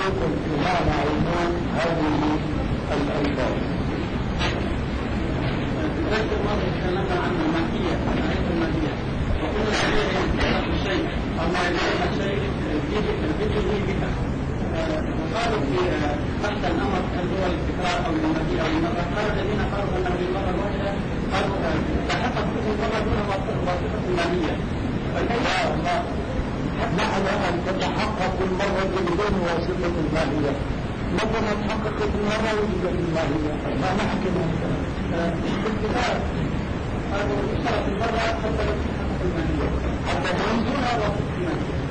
تعليق في معنى عموم هذه الألفاظ. الدرس الماضي تكلمنا عن الماهية، معرفة الماهية، وقلنا عليه الشيء أو ما يدعي الشيء به بها. وقالوا في تحت الأمر هل هو التكرار أو الماهية أو المرة، قال الذين قالوا أنه بالمرة الواحدة قالوا تحقق كل مرة دون واسطة الماهية. لا معنى أن تتحقق المرة بدون واسطة الماهية، متى ما تحققت المرة وجدت الماهية ما نحكي بالكتاب قالوا اشترط المرة حتى لو تحقق الماهية حتى تنزلها واسطة الماهية.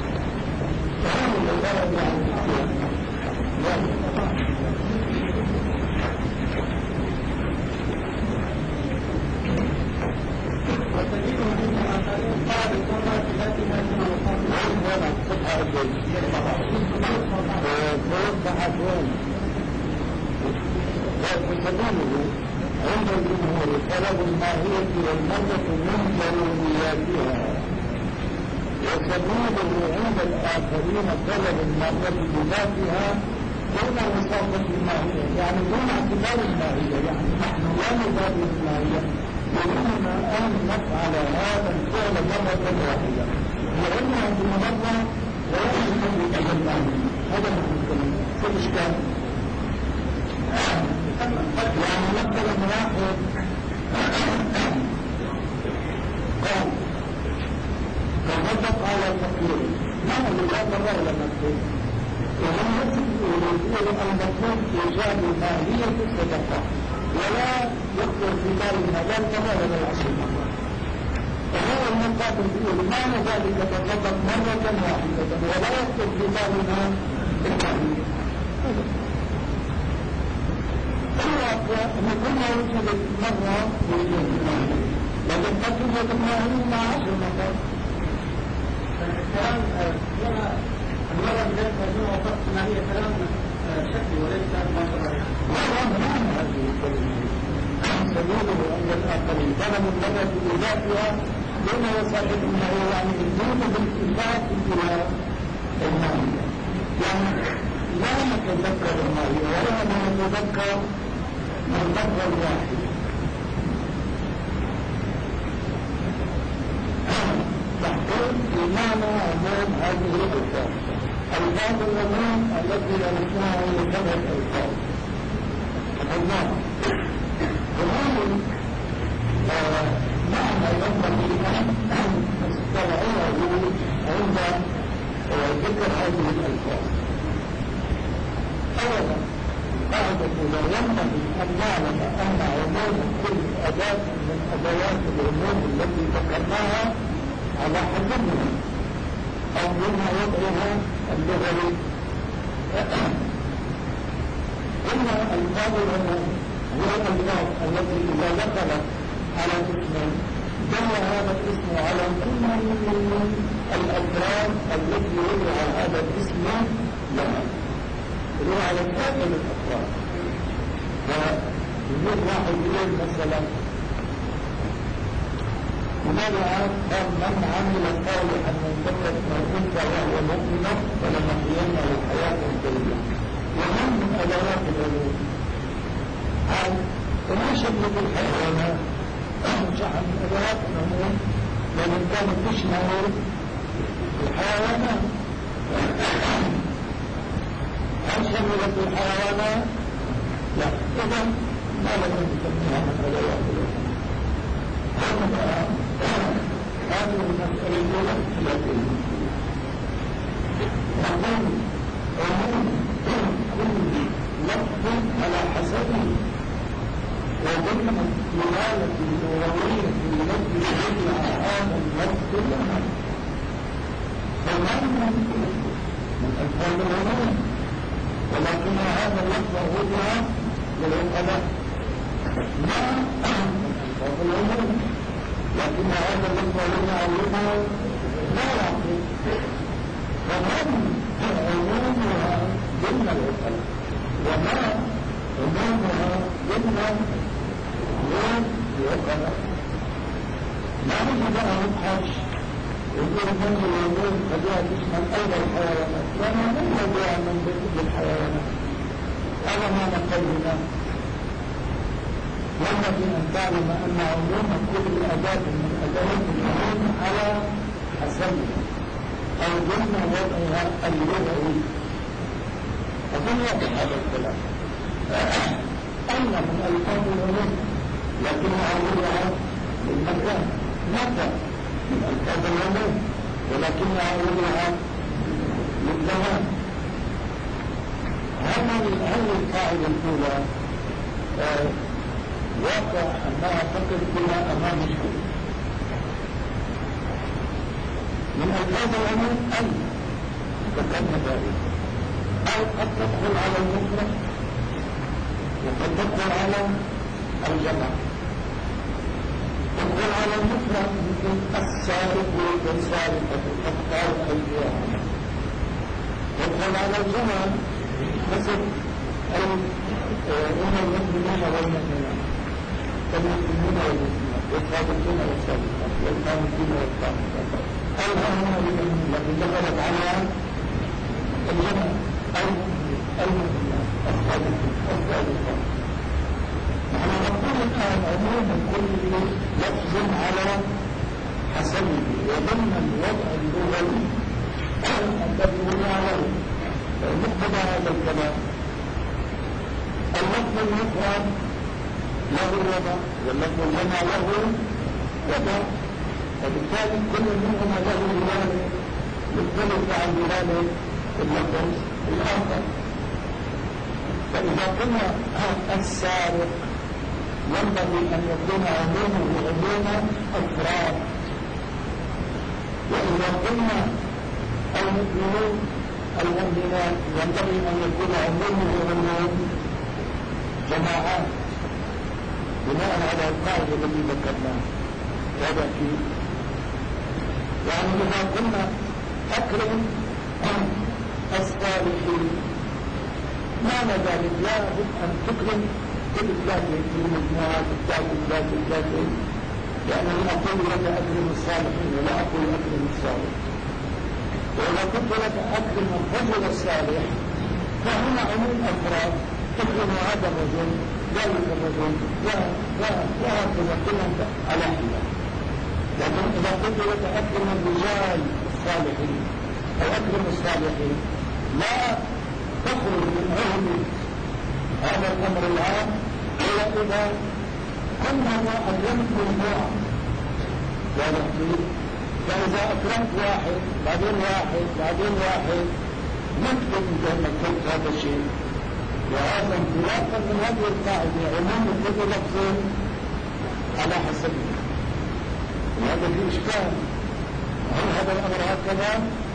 وتجدهم من آخرين قال الصلاة ذاتها كما وتدونه عند الجمهور طلب الماهية والمرة من ضرورياتها، وسبيله عند الآخرين طلب المرة بذاتها دون وساطة الماهية، يعني دون اعتبار الماهية، يعني نحن لا نبادر الماهية، يريدنا أن نفعل هذا الفعل مرة واحدة لأنها بمرة ولا يمكن أن الماهية. هذا نحن في الإشكال. يعني مثلا واحد قال تغضب على فقير، ما هو لا مرة ولا مكتوب، وهم يقول المطلوب إيجاد ماهية الصدقة ولا يخطر في بال المجال مرة ولا العشر مرة. وهو المقابل يقول معنى ذلك تتصدق مرة واحدة ولا يخطر في بالنا الماهية. أن كنا وجدت مرة وجدت الماهية، لكن قد توجد الماهية مع 10 مرات. الكلام المرة بداية هذه وقت ما هي كلام شكلي وليس مصدر. سبيله أن الآخرين طلب المرة بذاتها دون وسائل الماهية، يعني دون بالاتفاق إلى الماهية، يعني لا نتذكر الماهية ولا نتذكر المرة الواحدة. تحقيق بمعنى عموم هذه الألفاظ، ألفاظ العموم التي يرثونها من كذا الألفاظ. الله ومعنى ينبغي أن تستوعبه عند ذكر هذه الألفاظ. أولا قاعدة لا ينبغي أن نعلم أن عموم كل أداة من أدوات العموم التي ذكرناها على حسبها أو منها وضعها اللغوي. إن ألفاظ العموم هي الألفاظ التي إذا دخلت على اسم دل هذا الاسم على كل من الأفراد التي وضع هذا الاسم لها، هو على كامل الأفراد. فيقول واحد يقول مثلا لماذا قال من عمل صالحا من ذكر ما كنت وهو مؤمن فلنحيينه حياة طيبة، ومن من أدوات العلوم قال وما شبه الحيوانات شحن من أدوات العلوم لمن كانت تشمل الحيوانات. هل شملت الحيوانات؟ لا. إذا ما لم نسميها من أدوات العلوم. هذه المسألة الأولى التي نقول عموم كل لفظ على حسبه وضمن الدلالة اللغوية التي يدل على هذا اللفظ لها، فمن من ألفاظ العموم، ولكن هذا اللفظ وضع للعقلاء ما ألفاظ العموم، لكن هذا اللفظ لنعلمه لا يعقل، فمن عمومها ضمن العقلاء وما عمومها ضمن العقلاء. ما نجد بقى نبحث يقول من العموم قد تشمل أيضا الحيوانات، لأنه من موضوع من هذا معنى قولنا ينبغي أن تعلم أن عموم كل أداة من أدوات العلوم على حسبها أو ضمن وضعها اللغوي. أظن واضح هذا الكلام. أن من ألفاظ العلوم لكنها وضعها للمكان، متى من ألفاظ العلوم ولكنها وضعها للزمان. هل القاعدة الأولى واقع أنها فقط بما أمام الشيء من ألفاظ العموم أن ذكرنا ذلك، أو قد تدخل على المفرد وقد تدخل على الجمع. تدخل على المفرد مثل السارق والسارقة تقطع أيديهم. تدخل على الجمع مثل إن المؤمنين والمؤمنات والمؤمنين والمؤمنات والصادقين والصادقات والقانتين والقانتات الهمنا بالمؤمنين لكن دخلت على الجمع المؤمنات الصادقين والصادقات. نحن نقول الآن عموما كل لفظ على حسبه وضمن الوضع اللغوي الذي وضع له. مقتضى هذا الكلام اللفظ المفرد له وضع واللفظ الجمع له وضع، وبالتالي كل منهما له دلاله مختلفة عن دلاله اللفظ الآخر. فإذا قلنا السارق ينبغي أن يكون عمومه عموم أفراد، وإذا قلنا المؤمنون المؤمنات ينبغي أن يكون عمومه عموم جماعات بناء على القاعدة التي ذكرناها. هذا فيه يعني إذا قلنا أكرم الصالحين معنى ذلك لا بد أن تكرم كل ذاته في المجموعات الذاتية، لأنني أقول لك أكرم الصالحين ولا أقول أكرم الصالح. وإذا قلت لك أكرم الرجل الصالح فهنا عموم أفراد تكرم هذا الرجل ذلك الرجل وهكذا كلهم على حدة. لكن إذا قلت لك أكرم الرجال الصالحين أو أكرم الصالحين لا تخرج من عهد هذا الأمر العام إلا إذا كلما أكرمت مجموعة. فإذا أكرمت واحد بعدين واحد ممكن أن تكون هذا الشيء. وهذا انطلاقا من هذه القاعدة عموم كل لفظ على حسبه. وهذا في إشكال. هل هذا الأمر هكذا؟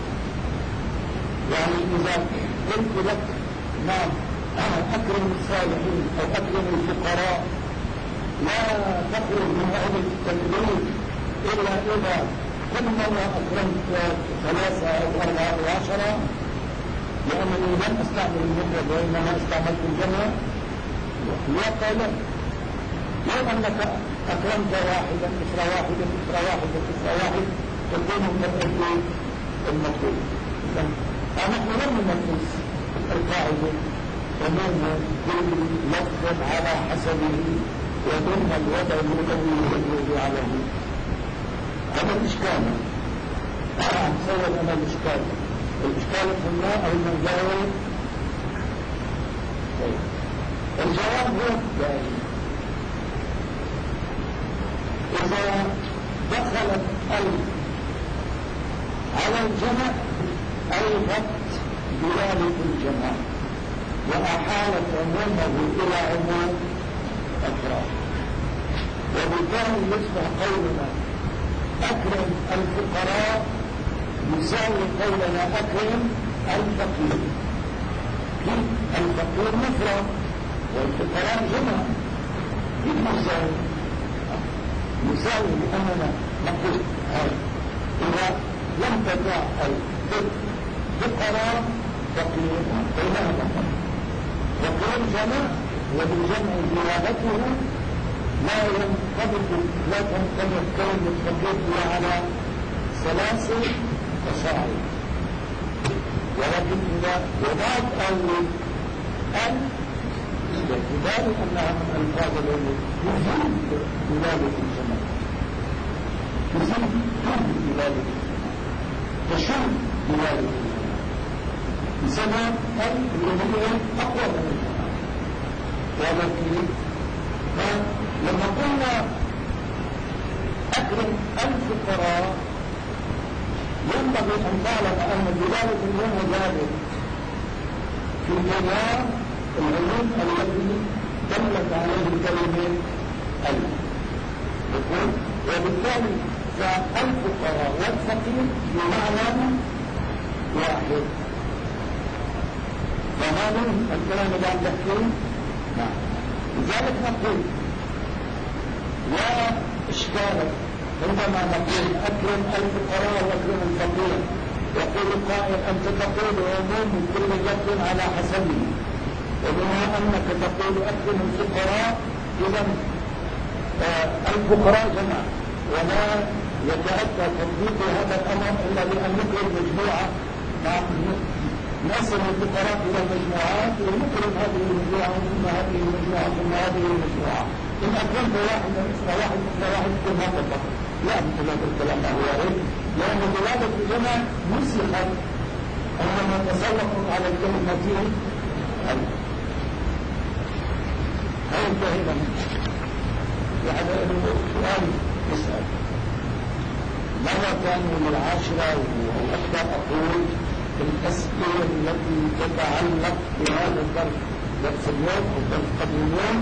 يعني إذا قلت لك نعم أنا أكرم الصالحين أو أكرم الفقراء لا تخرج من أهل التكليف إلا إذا كل مرة أكرمت 3 أو 4 أو 10 لأنني لم أستعمل المفرد وإنما استعملت الجمع. وقال لو أنك أكرمت واحدا إثر واحد تكون من المطلوب. فنحن لم ننقص القاعدة عموم كل لفظ على حسبه وضمن الوضع الذي عليه. هذا الإشكال. سوى لنا الإشكال. الإشكال قلنا أو المجاور. الجواب هو التالي: إذا دخلت على الجمع ألغت دلالة الجمع وأحالت عمومه إلى عموم أفراد، وبالتالي يصبح قولنا أكرم الفقراء يساوي قولنا أكرم الفقير. الفقير مفرد والفقراء جمع. يساوي لأننا نقول إذا لم تضع الفقراء فقير بينهما فقير جمع، وبالجمع زيادته لا تنطبق كلمة فقير إلا على 3 فصاعد. ولكن إذا وضعت باعتبار أنها من ألفاظ العموم تزيد دلالة الجمال، تزيد دلالة تشد دلالة الجمال بسبب الألوهية أقوى من الجمال. ولكن لما قلنا أكرم الفقراء ينبغي أن تعلم أن دلالة اليوم ذلك في جميع العلوم التي دلت عليه الكلمة يقول وبالتالي فالفقراء والفقير بمعنى واحد. فهذا الكلام اللي عم تحكيه نعم. لذلك نقول لا إشكال عندما نقول أكرم الفقراء وأكرم الفقير. يقول قائل أنت تقول عموم كل جد على حسبه، وبما أنك تقول أكرم الفقراء إذا الفقراء جمع، ولا يتأتى تطبيق هذا الأمر إلا بأن نكرم مجموعة، نقسم الفقراء إلى مجموعات ونكرم هذه المجموعة ثم هذه المجموعة ثم هذه المجموعة. إن أكرمت واحد مثل واحد مثل واحد يكون هذا فقط. لا مثل هذا الكلام هو وارد، لأن دلالة الجمع نسخت عندما تسلقوا على الكلمتين. هل انتهينا منه؟ يعني سؤال يسأل مرة ثانية للعاشرة والأكثر أقول الأسئلة التي تتعلق بهذا الدرس، درس اليوم أو درس قبل اليوم،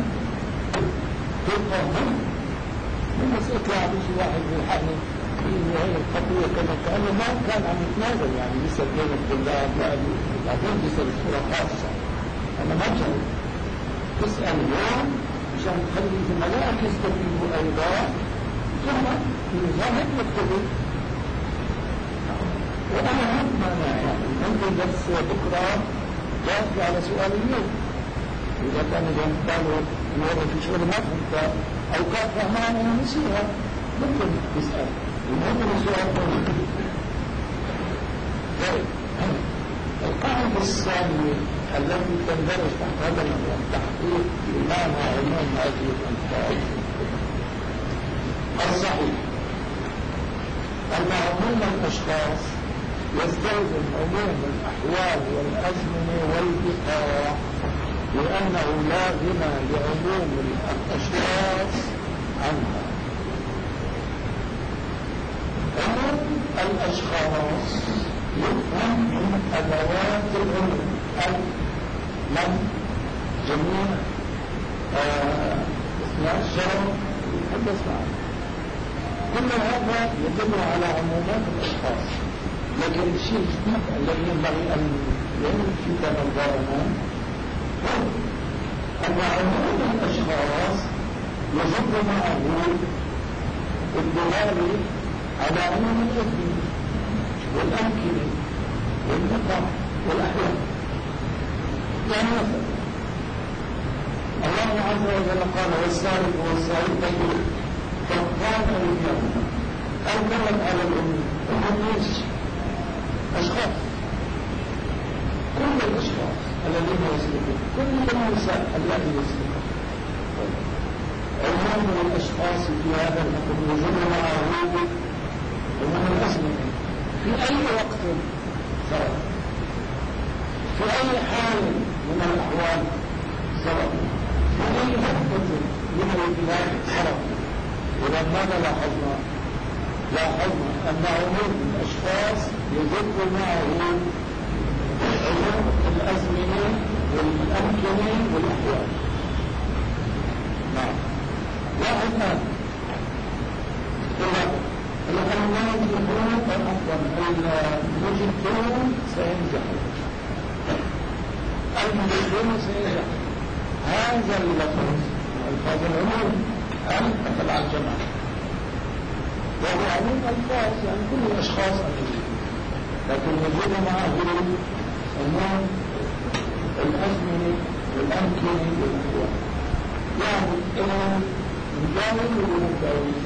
تفهم من مسألة يعني شيء واحد بالحقيقة في هي القضية كأنه ما كان عم يتنازل، يعني يسأل بين الطلاب بعدين يسأل بصورة خاصة. أنا ما جاي تسأل اليوم عشان تخلي زملائك يستفيدوا أيضا، ثم في نظام يكتبوا. وأنا هم مانع يعني ممكن بس بكرة جاوب على سؤال اليوم إذا كان قالوا الوضع في شغل ما فهمت أو كان فهمان أنا نسيها ممكن تسأل. المهم السؤال طيب القاعدة الثانية التي تندرج تحت هذا التحقيق بمعنى عموم هذه الألفاظ الصحيح أن عموم الأشخاص يستلزم عموم الأحوال والأزمنة والبقاع، لأنه لا غنى لعموم الأشخاص عنها. عموم الأشخاص يفهم من أدوات العموم من جميع أثناء الشرع يتحدث معه. كل هذا يدل على عمومات الأشخاص، لكن الشيء الجديد الذي ينبغي أن يلفت نظرنا هو أن عموم الأشخاص يجب معه الدلالة على عموم الأزمنة والأمكنة والمقام والأحوال. يعني مثلا الله عز وجل قال والسارق والسارقة فاقطعوا أيديهما أو دلت على العموم. هم أشخاص، كل الأشخاص الذين يسلكون، كل النساء الذين يسلكون. عموم الأشخاص في هذا الحكم يجب معه عموم الأزمنة في أي وقت سواء، في أي حال من الأحوال سواء، في أي نقطة من البلاد سواء. إذا ماذا لاحظنا أن عموم الأشخاص يجب معه عموم الأزمنة والأمكنة والأحوال. نعم. واحد الآن المجدون سينجحون، المجدون سينجحون. هذا اللفظ ألفاظ العموم دخل على الجماعة، وهو عموم ألفاظ يعني كل الأشخاص الموجودين، لكن يجب معه عموم الأزمنة والأمكنة والأحوال. يعني إنه مجاوز ولا مجاوز؟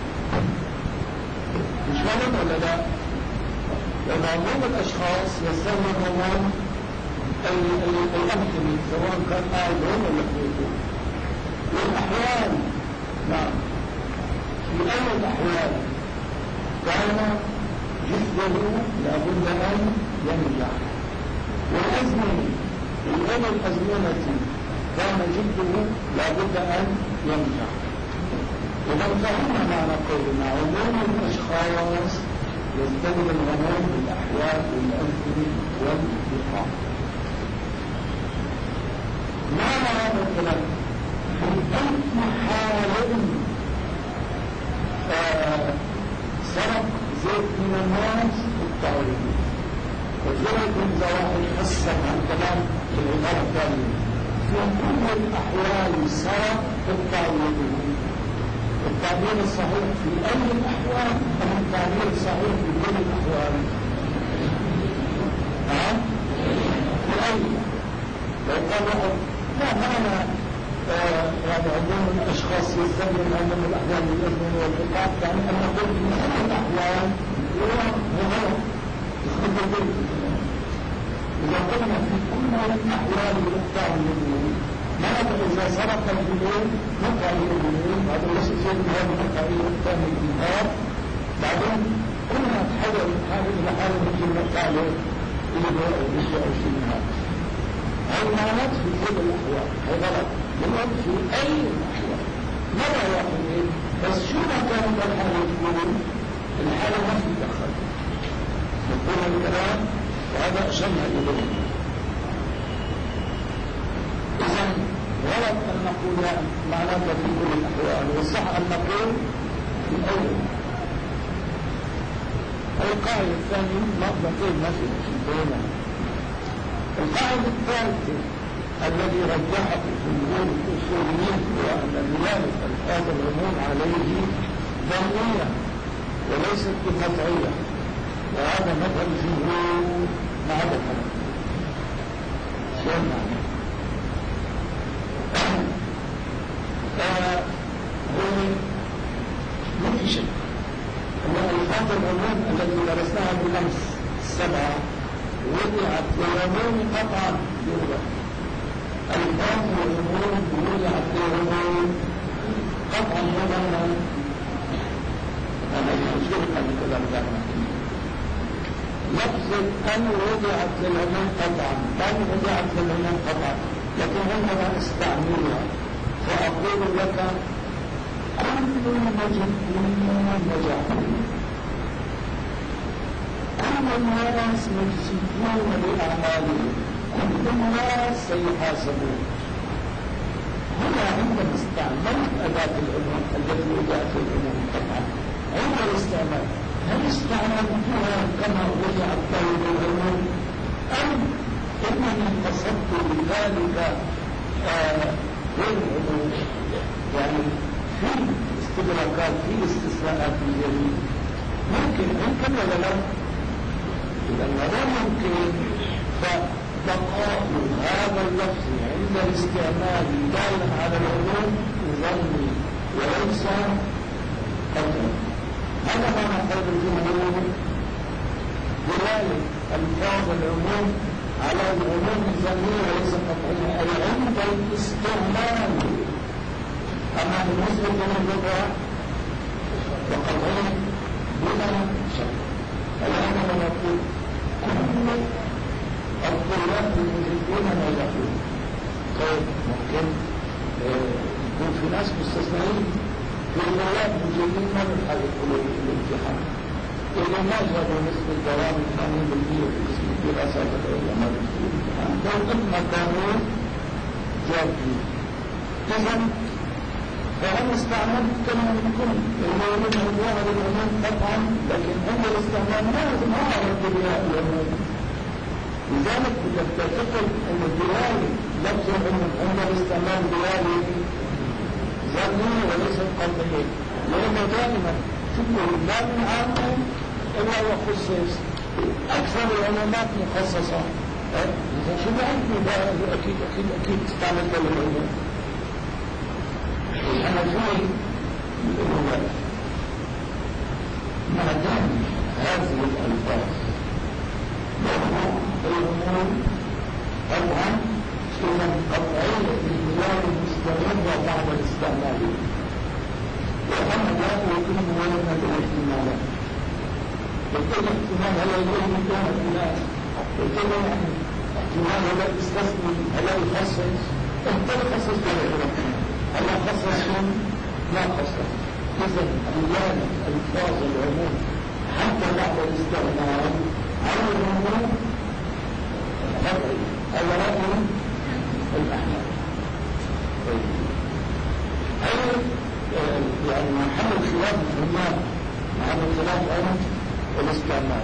مش غلط ولا لا؟ لأن عموم الأشخاص يستلزم عموم الأمثلة سواء كان آيون ولا خيطون. والأحوال نعم في أي الأحوال كان جسده لابد أن ينجح. والأزمنة في أي الأزمنة كان جده لابد أن ينجح. إذا فهمنا معنى قولنا عموم الأشخاص يستلزم العموم بالأحوال والأمثلة والبقاء. معنى هذا الكلام في أي حال سرق زيت من الناس التعويض. وذلك من واحد حسن عن كلام في العبارة الثانية في كل الأحوال سرق التعويض. التعبير الصحيح في أي الأحوال أم التعبير الصحيح في كل الأحوال؟ في أي؟ لو قال واحد لا معنى يعني عموم الأشخاص يستخدم عموم الأحوال والأزمنة والبقاء يعني أن نقول في كل الأحوال هو غلط يخرج البيت. إذا قلنا في كل الأحوال يقطع اليمين ماذا إذا سرق اليمين نقطع اليمين هذا ليس شيء من هذا نقطع الثاني الجهاد بعدين كلنا نتحول من حاله إلى حاله ممكن نقطع له إلى أو شيء من هذا. هاي معنات في كل الأحوال هاي غلط يقول في أي الأحوال مرة واحدة بس شو ما كانت الحالة تكون الحالة ما في دخل نقول الكلام وهذا أشرنا إليه. إذا غلط أن نقول معناته في كل الأحوال والصح أن نقول في أي. القاعدة الثانية ما بقيت ما في بيننا. القاعدة الثالثة الذي رجحه جمهور الأصوليين هو أن دلالة ألفاظ العموم عليه ظنية وليست بقطعية وهذا مذهب الجمهور مع ذلك. شو معنى؟ ما في شيء. أن ألفاظ العموم التي درسناها بالأمس السبعة وضعت للعموم قطعا يوضع. ألفاظ العموم وضعت للعموم قطعا يوضعنا. أنا أشوف أن الكلام دعنا. لفظ أن وضعت للعموم قطعا أن وضعت للعموم قطعا لكن عندما استعملها فأقول لك كل مجهولين نجاح. كل الناس مجزيون بأعمالهم كل الناس سيحاسبون. هنا عندما استعملت أداة العموم التي وضعت العموم طبعا عند الاستعمال هل استعملتها كما وضعت طيب العموم أم إنني قصدت بذلك غير العموم يعني في استدراكات في استثناءات الجديد ممكن ولا لا؟ إذا لا ممكن فبقاء هذا اللفظ عند الاستعمال دالا على العموم ظني وليس قطعي. هذا ما نقول الجمهور دلالة ألفاظ العموم على العموم الظنية وليس قطعية أي عند الاستعمال. أما بالنسبة للغة وقطعية بلا شك. الآن نقول كل الطلاب المجدين نجحون. طيب ممكن يكون في ناس مستثنين في الطلاب المجدين ما بيحققوا الامتحان. إذا ما جابوا نسبة الدوام 80% في قسم الدراسات العليا في الامتحان لو ما كانوا جابين. إذا فهم استعملت كما يكون المولود موضوع للعموم قطعا لكن عند الاستعمال ما أردت بها العموم. لذلك إذا تعتقد أن الدلالة لفظ العموم عند الاستعمال دلالة ظنية وليست قطعية لأنه دائما كله لا من عامه إلا وخصص أكثر العلومات مخصصة. إذا شو بعرفني أكيد استعملت للعموم. أنا فيه الأولى ما دام هذه الألفاظ العموم طبعا إذا قطعية البلاد المستمرة بعد الاستعمال، وأما لا يكون ولنا الاحتمالات. بالتالي احتمال هل يكون مكان البلاد، بالتالي احتمال هل يستثني، هل يخصص، بالتالي خصص بالعلم، هل يخصص لا خصص. إذا البلاد الفاظ العموم حتى بعد الاستعمال على العموم قطعي أولا الأحلام. يعني محل الخلاف الفنان محل الخلاف أيضا الاستعمال.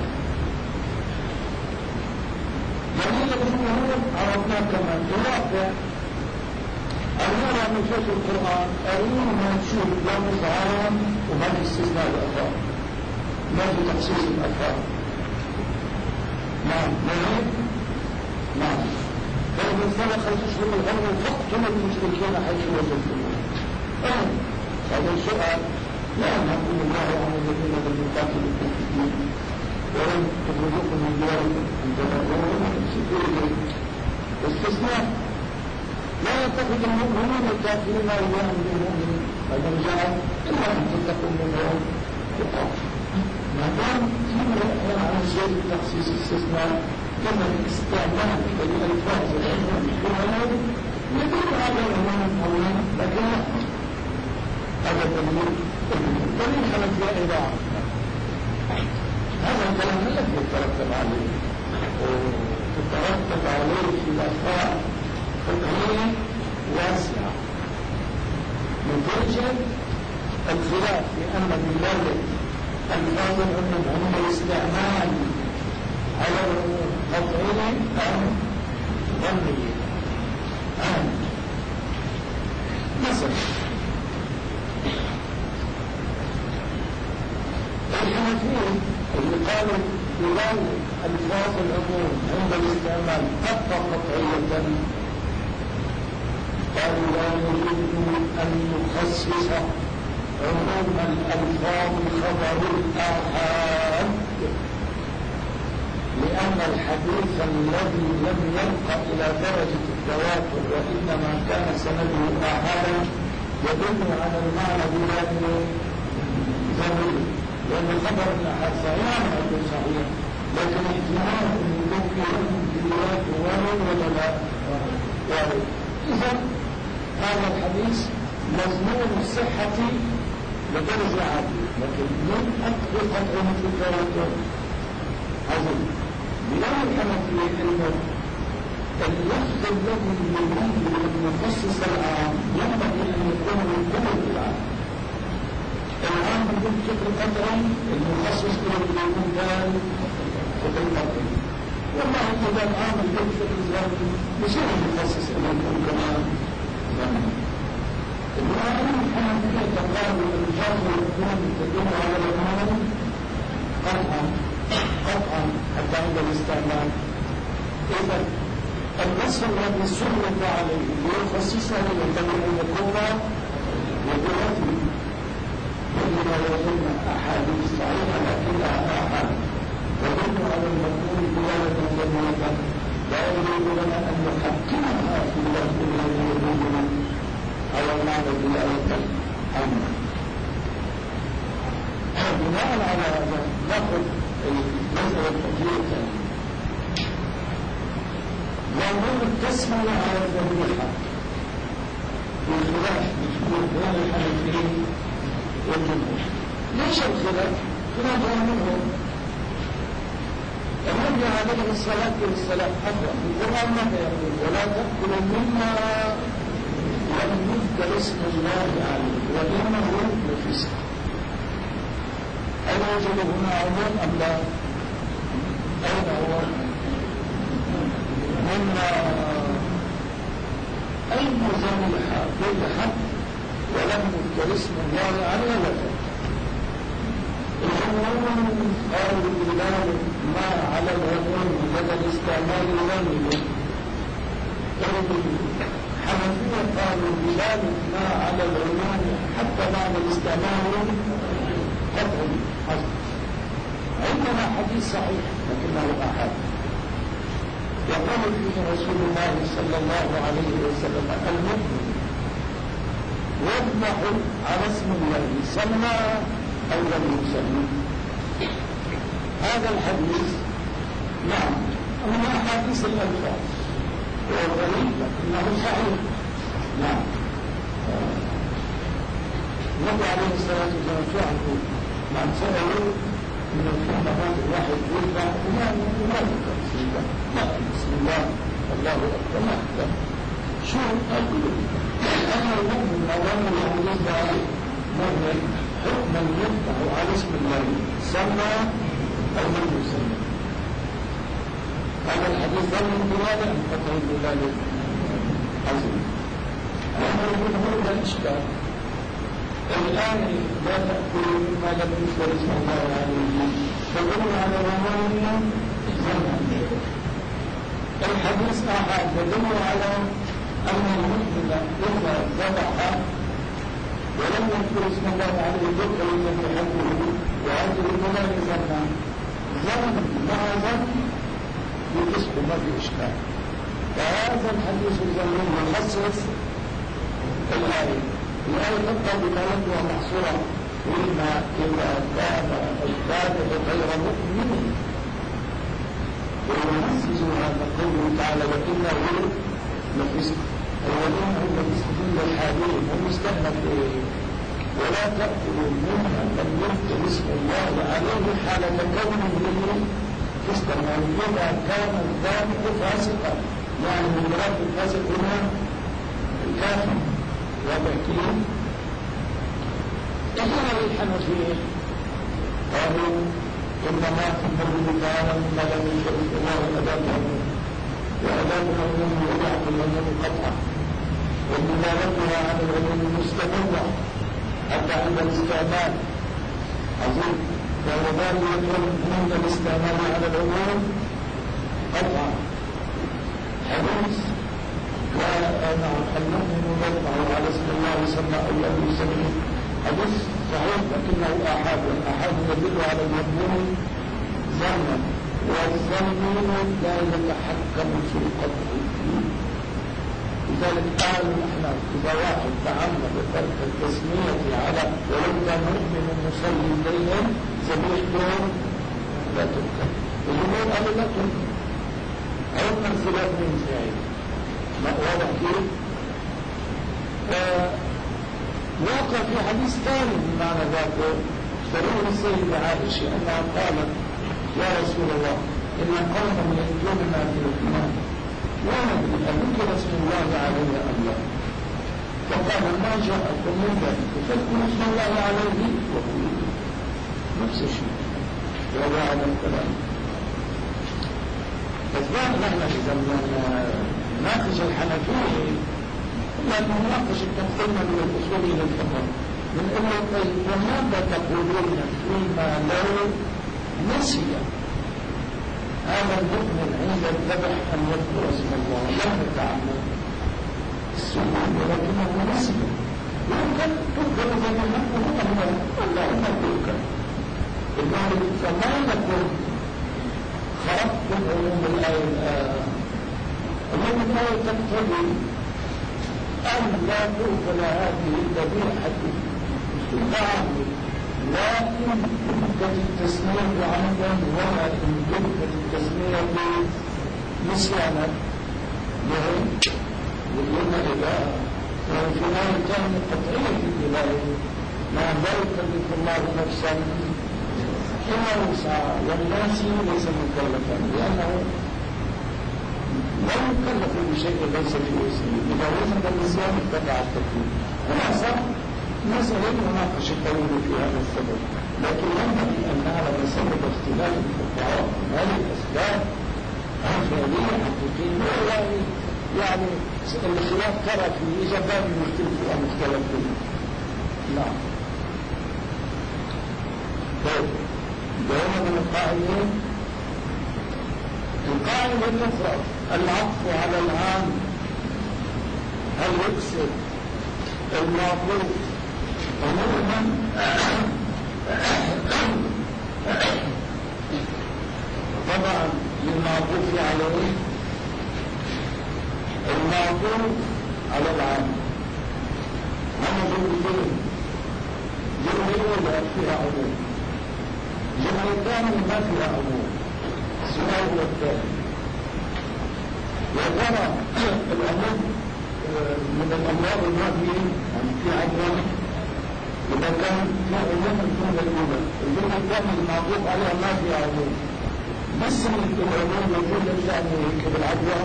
دليل الجمهور عرفناه كما الواقع أننا نشوف القرآن أريد ما نشوف لفظ عام وما في استثناء الأفراد، ما في تخصيص الأفراد. نعم نعم نعم. فإذا سبق الأشهر الأول فاقتلوا المشركين حيث وجدتموهم. هذا السؤال لا نقول الله عن الذين لم يقاتلوا في الدين ولم يخرجوكم من دياركم أن تبرؤوهم وتقسطوا إليهم. استثناء لا يتخذ المؤمنون الكافرين أولياء من المؤمنين، هذا جاء إلا أن تتقوا منهم تقاة. ما دام في عن شيء تخصيص استثناء كما الاستعمال للألفاظ العلمية الكلام يدل على العلم أولا، لكن هذا دليل حنفية إذاعة. هذا الكلام الذي يترتب عليه وتترتب عليه في الأفعال فقهية واسعة. نتيجة الخلاف لأن بالله الفاظ العموم هم الاستعمال على العموم قطعي أم ظني. مثلا الحنفية اللي قالوا بلال الفاظ العموم عند الاستعمال تبقى قطعية، قالوا لا يجوز أن يخصص عموم الألفاظ خبر الآحاد، لأن الحديث الذي لم يرقى إلى درجة التواتر وإنما كان سنده آحادا يدل على المعنى بلا ضروري، لأن خبر الآحاد صحيح أو صحيح، لكن احتمال أن يكون في روايات وارد ولا لا وارد. إذا هذا الحديث مضمون الصحة بدرجة عالية، لكن من أطلق مثل التواتر عظيم. بناء الحنفية أنه اللفظ الذي يريد أن يخصص العام ينبغي أن يكون من كل العام. العام بدون فكر قطعي، المخصص له يكون دال فكر قطعي. والله إذا العام بدون فكر ذاتي يصير المخصص له يكون كمان ذاتي. الآن الحنفية تقال الفاظ العموم تدل على العموم قطعا حتى عند الاستعمال. إذا النص الذي سلط عليه ليخصصه ينبغي أن يكون بلغته، وإذا وجدنا أحاديث صحيحة لكنها آحاد تدل على المفهوم دلالة جميلة لا يريد لنا أن نحكمها في اللفظ الذي يريدنا على المعنى دلالة عامة. بناء على هذا نأخذ المسألة التجريبية. موضوع التسمية على الذبيحة والخلاف بين الحنفيين والجمهور. ليش الخلاف؟ خلاف منهم. النبي عليه الصلاة والسلام حفظ القرآن ماذا يقول؟ ولا تأكلوا مما لم يذكر اسم الله عليه وإنه لفسق. هل يوجد هنا عموم أم لا؟ أين هو؟ مما أي مزاملها كل حد ولم يذكر اسم الله عليه ولا الجمهور قالوا بذلك ما على العموم لدى الاستعمال ظني. الحنفية قالوا بذلك ما على العموم حتى بعد الاستعمال قطعي حسن. عندنا حديث صحيح لكنه أحد يقول فيه رسول الله صلى الله عليه وسلم المؤمن يذبح على اسم الله سمى أو لم يسمى. هذا الحديث نعم من أحاديث الألفاظ والغريب لكنه صحيح. نعم النبي عليه الصلاة والسلام شعبه من سألوا من الكلمة هذا الواحد يذبح وما ذكر بسم الله الله أكبر ما أكبر شو أقول أنا المؤمن أولا يذبح مرة حكما يذبح على اسم الله سمى أو لم يسمى. هذا الحديث ظل انطلاقا عن قطع البلاد عظيم. أنا أقول هذا الإشكال الآن لا تأكلوا مما لم يذكر اسم الله عليه فقلوا على رمانيا زمن. الحديث آخر يدل على أن المؤمن إذا ذبح ولم يذكر اسم الله عليه ذكر يتحدث وهذه البلاد زمن مع زمن يكسب ما في إشكال. فهذا الحديث الزمن يخصص الآية. الآية تبقى بكلمتها محصورة فيما إذا كان الكافر غير مؤمن وينفذ هذا قوله تعالى وإنه لفسق وإنه لفسق للحالين ومستهلك ولا تأكلوا منها لم يذكر اسم الله عليه حالة كونه فسقا. إذا كان الذابح فاسقا يعني المراد الفاسق هنا الكافر وبكين. إذن الحنفية قالوا إنما تنبغي تعالى مما لم يشرك الله أدابه وأدابه العلوم وضعف العلوم قطعا ومبالغها عن العلوم مستمرة حتى عند الاستعمال عظيم. وهو ذلك يكون عند الاستعمال على العلوم قطعا حديث وأنا المؤمن يذبح على اسم الله يسمى أو لم يسمى حديث صحيح لكنه آحاد والآحاد يدل على المضمون ظنا والظن لا يتحكم في القطع. لذلك قال الأحناف إذا واحد تعمد ترك التسمية على ولو كان مؤمن مصلي الليل ذبيحته لا تركب. الجمهور قالوا لا تركب عرفنا الخلاف من فعل واضح كيف؟ وقع في حديث ثاني بمعنى ذاك تروي السيدة عائشة أنها قالت يا رسول الله إن قوما يأتوننا في الإيمان لا ندري أن ذكر اسم الله عليه أم لا فقال ما جاءكم من ذلك فاذكروا اسم الله عليه وقولوا نفس الشيء وهو على الكلام. فالظاهر نحن إذا ناقش الحنفية لأنه ناقش التقسيم من الأصول إلى الفقه من أنه طيب وماذا تقولون فيما لو نسي هذا المؤمن عند الذبح أن يذكر اسم الله لا يتعمد السنة ولكنه نسي يمكن تذكر زي ما نقول اللهم تذكر لذلك فما لكم خرجتم علوم الآية علوم الآية تقتضي أن لا تؤكل هذه الذبيحة بالتعمد لا إن تلك التسمية عمدا ولا إن تلك التسمية نسيانا يقولون إذا وفي الآية كان قطعية في البلاد مع ذلك يكلف الله نفسا إلا وسعها والناس ليس مكلفا لأنه لا يكلف بشيء ليس في وسعه إذا وجد النسيان اتبع التكليف. خلاصة مسألة مناقشة طويلة في هذا السبب لكن ينبغي أن نعلم سبب اختلاف الفقهاء هذه الأسباب فعلية حقيقية يعني الخلاف ترى في إجابات مختلفة أو مختلف فيه. نعم. طيب دائما من القاعدين القاعدة الأخرى العطف على العام هل يكسب المعطوف عموما طبعا للمعطوف عليه المعطوف على العام. هم جملتين، جملة الأولى فيها عموم، جملة الثانية ما فيها عموم. السؤال هو الثاني، يا ترى العموم من الأمراض الماضية في عدوان إذا كان في عموم الجملة الأولى، الجملة الثانية المعطوف عليها ما فيها عموم، بس العموم والجملة الثانية هيك بالعدوى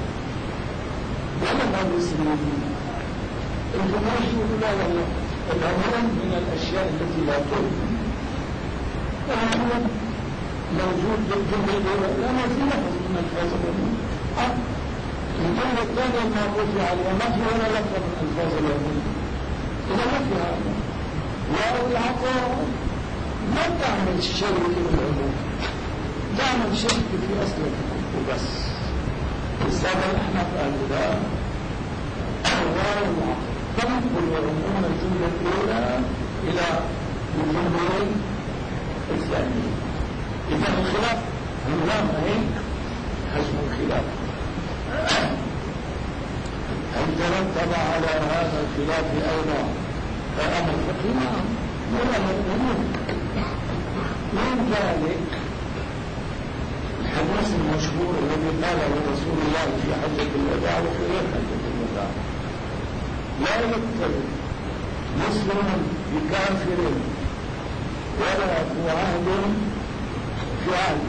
ولا ما بيصير؟ انتم ما تشوفوا؟ لا والله العموم من الأشياء التي لا تؤمن. العموم موجود بالجملة الأولى، لا ما في لفظ من ألفاظ العموم. الجملة الثانية المعطوف عليها ما في ولا لفظ من ألفاظ العموم، إذا ما فيها عموم. واو العطاء ما تعمل شركة بالعموم، تعمل شركة في أصلك وبس. السابع احنا قالوا لا، واو العطاء تنقل عموم الجملة الأولى إلى الجملة الثانية. إذا الخلاف عنوان هيك حجم الخلاف. هل ترتب على هذا الخلاف أيضا أمر فقهي؟ نعم، والأمر مهم. من ذلك الحديث المشهور الذي قاله رسول الله في حجة الوداع وفي غير حجة الوداع: لا يقتل مسلم بكافر ولا ذو عهد في عهد.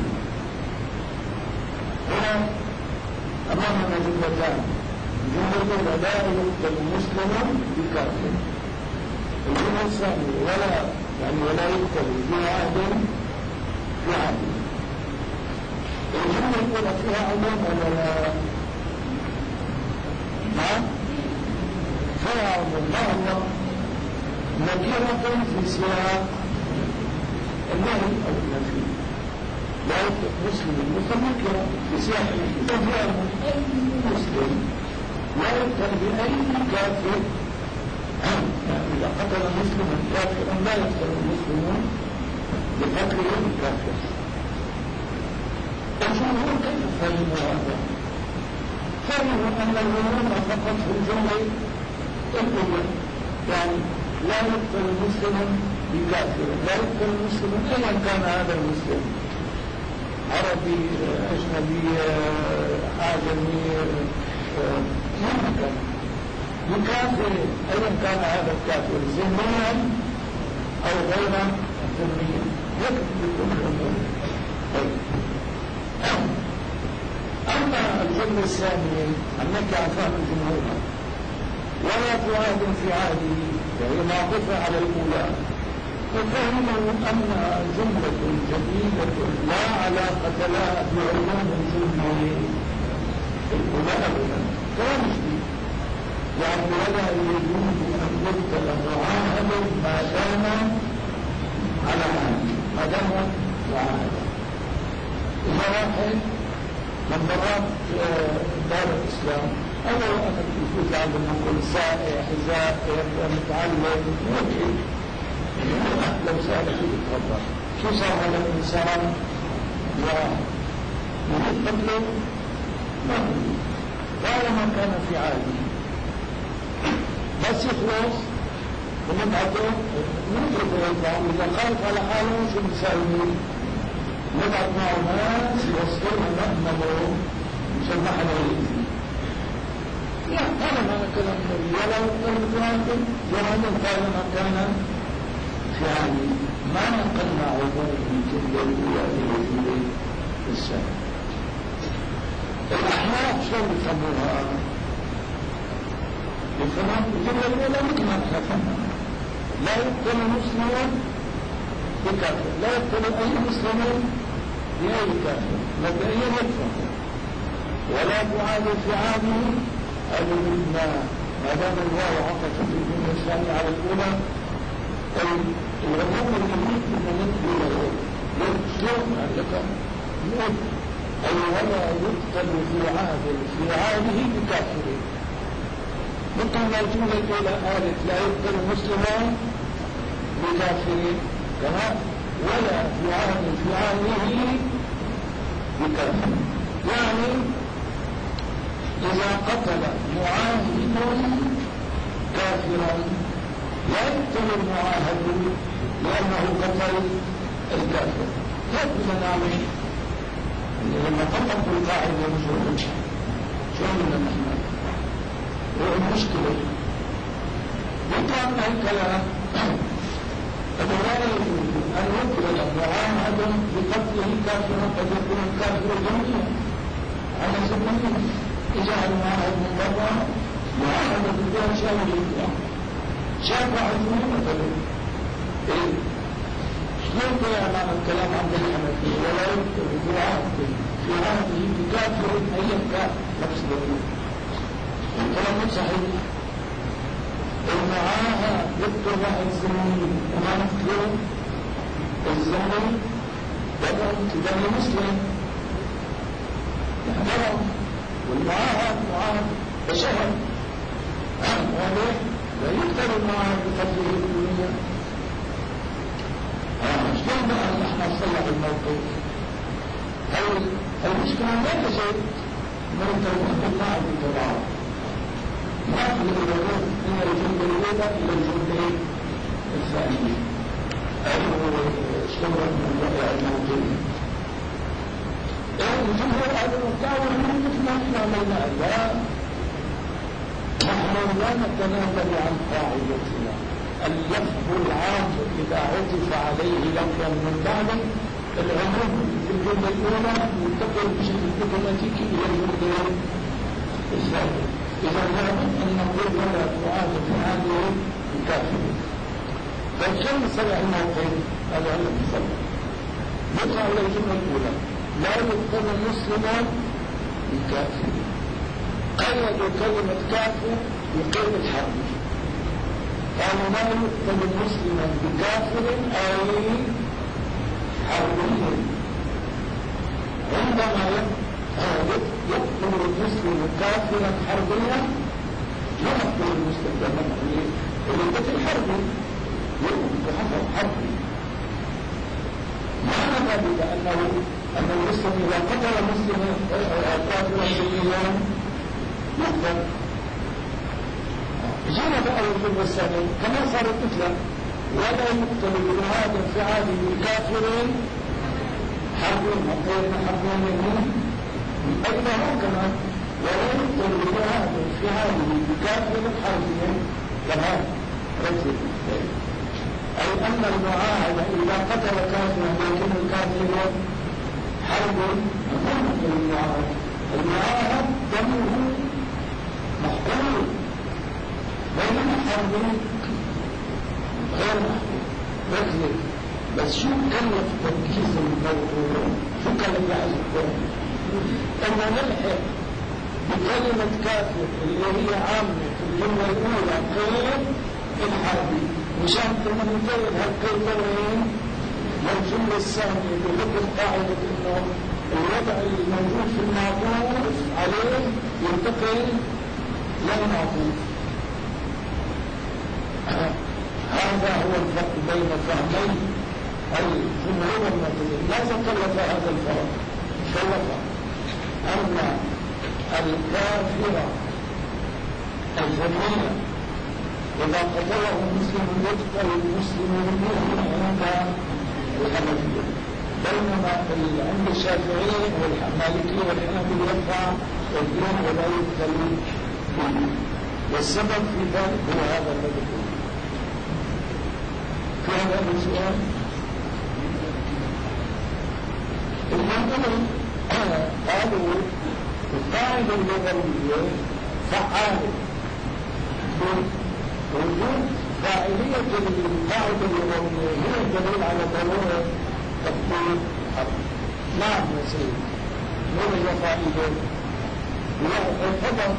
هنا أمامنا جملتان، جملة لا يقتل مسلم بكافر، الجملة الثانية ولا يقتل ذو عهد في عهد. الجملة الأولى فيها عموم ولا لا؟ نعم فيها عموم. ما هو؟ نكرة في سياق النهي أو النفي. لا يقتل مسلم نكرة في سياق النهي، فيها عموم. أي مسلم لا يقتل بأي كافر. إذا قتل مسلما كافرا لا يقتل المسلمون بقتله الكافر. الجمهور كيف فهموا هذا؟ فهموا أن العموم فقط في الجملة الأولى، يعني لا يقتل مسلما بكافر، لا يقتل مسلما أيا كان هذا المسلم، عربي أجنبي آدمي مهما كان، بكافر أيا كان هذا الكافر، ذميا أو غير ذميا، يكفي بكل الأمور. أما الجملة الثانية أنك أفهم الجمهور ولا تعاد في عهده وهي معطوفة على الأولى، ففهموا أن جملة جديدة لا علاقة لها بعموم الجملة الأولى أبدا، كلام جديد. يعني ولا يجوز أن يقتل معاهد ما دام على عهد، ما دام معاهد. إذا واحد من برات دار الإسلام أول أخذ يفوت عندهم نقول سائح زائر متعلم مدعي، لو سألت يتفضل شو صار هذا الإنسان ومحبط له ما هو طالما كان في عادي بس يخلص ومدعته نتركه يطلع، وإذا خالف على حاله شو بنساوي؟ نبعث معه ناس يوصلنا نأمله مسمحنا ويأذي. لا طالما كلام النبي ولا يقتل زمان طالما كان في عالي ما نقلنا عموم من جملة الأولى إلى الجملة الثانية. الأحناف شلون يفهموها؟ يفهمون الجملة الأولى مثل ما نحن فهمنا: لا يقتل مسلم بكافر، لا يقتل أي مسلم بأي كافر مبدئيا يكفر، ولا تعاد في عامه أبدا ما دام الله عطف في الدنيا الثانية على الأولى. العموم الجديد من الأولى يكفر لك أي ولا يقتل في عهده بكافر، مثل ما الجملة الأولى قالت لا يقتل مسلما بكافر، كما ولا في عهده بكافر. يعني إذا قتل معاهد كافرا لا يقتل المعاهد لأنه قتل الكافر. هكذا نعمل لما طبقوا القاعدة مجرد شو من النحن والمشكلة وكان الكلام فلا يجوز أن يقتل معاهد بقتله كافرا قد يكون الكافر جميعا على سبيل إذا المعاهد من برا معاهد بالذات شامل الإسلام شافع الدين مثلا شلون بيع معنى الكلام عن الحنفية ولا يكتب في عهده بكافر أيا كان نفس الدين الكلام مو صحيح. المعاهد يكتب واحد زمني وما نقتله الزمني بدأ كده مسلم يحترم والمعاهد معاهد بشهر واضح لا يقتل المعاهد بقتله الدنيا. شلون بقى نحن نصلح الموقف؟ المشكلة لا تجد مرتب القاعدة تبعه ما في الإدارات من الجنب الأولى إلى الجنب الثاني شلون من الرائع الموجود الجمهور هذا المتعاون مثل ما احنا عملنا لا نحن لا نتنازل عن قاعدتنا. اللفظ العام إذا عطف عليه لفظا من بعده العموم في الجملة الأولى ينتقل بشكل اوتوماتيكي إلى الجملة الثانية. إذا نعلم أن نقول ولا تعاطف هذه الكافر. فكم صلح الموقف هذا هو التصرف. نقع على الجملة الأولى لا يقتل مسلما بكافر. قيدوا كلمة كافر بقيد الحرب. قالوا لا يقتل مسلما بكافر أي حربي. عندما يقتل المسلم كافرا حربيا لا يقتل المسلم كافرا القتل حربي يقتل بحسب حربي. معنى ذلك أن المسلم إذا قتل مسلما كافرا شرعيا يقتل. جينا بقى الجملة الثانية كما صارت مثله ولا يقتل بهذا انفعاله بكافر حربين حقين حربين أيضا كمان ولا يقتل بهذا انفعاله بكافر حربين كمان رجل. أي أن المعاهد إذا قتل كافرا لكن الكافر حرب يقتل المعاهد دمه محقول بينما حرب غير محقول رجل. بس شو كلف تركيز الموضوع شو كلف يحزن أنه نلحق بكلمة كافر اللي هي عامة في الجملة الأولى قيد الحربي مشان كنا نجرب هالقيدين والجملة الثانية بحكم قاعدة انه الوضع الموجود في المعطوف عليه ينتقل للمعطوف. هذا هو الفرق بين فهمي الجمهور والمعتزلة. ماذا كلف هذا الفرق؟ كلف أن الكافر الذمية إذا قتله المسلم يقتل المسلم منه عند الحنفية، بينما عند الشافعية والمالكية والحنفية يرفع الدين ولا يقتل منه. والسبب في ذلك هو هذا الذي في هذا السؤال. المنظمة قالوا القاعدة اللغوية فعالة وجود فاعلية القاعدة اللغوية هي الدليل على ضرورة تطبيق الحرب. نعم يا سيدي من هي فائدة؟ تفضل.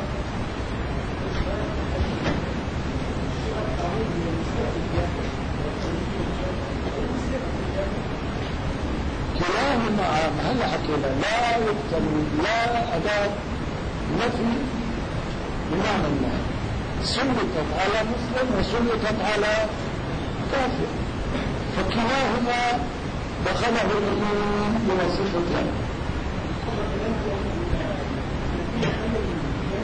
كلاهما عام. هلا حكينا لا يقتل لا أداة نفي بمعنى النهي سلطت على مسلم وسلطت على كافر، فكلاهما دخله الإيمان بوصفته.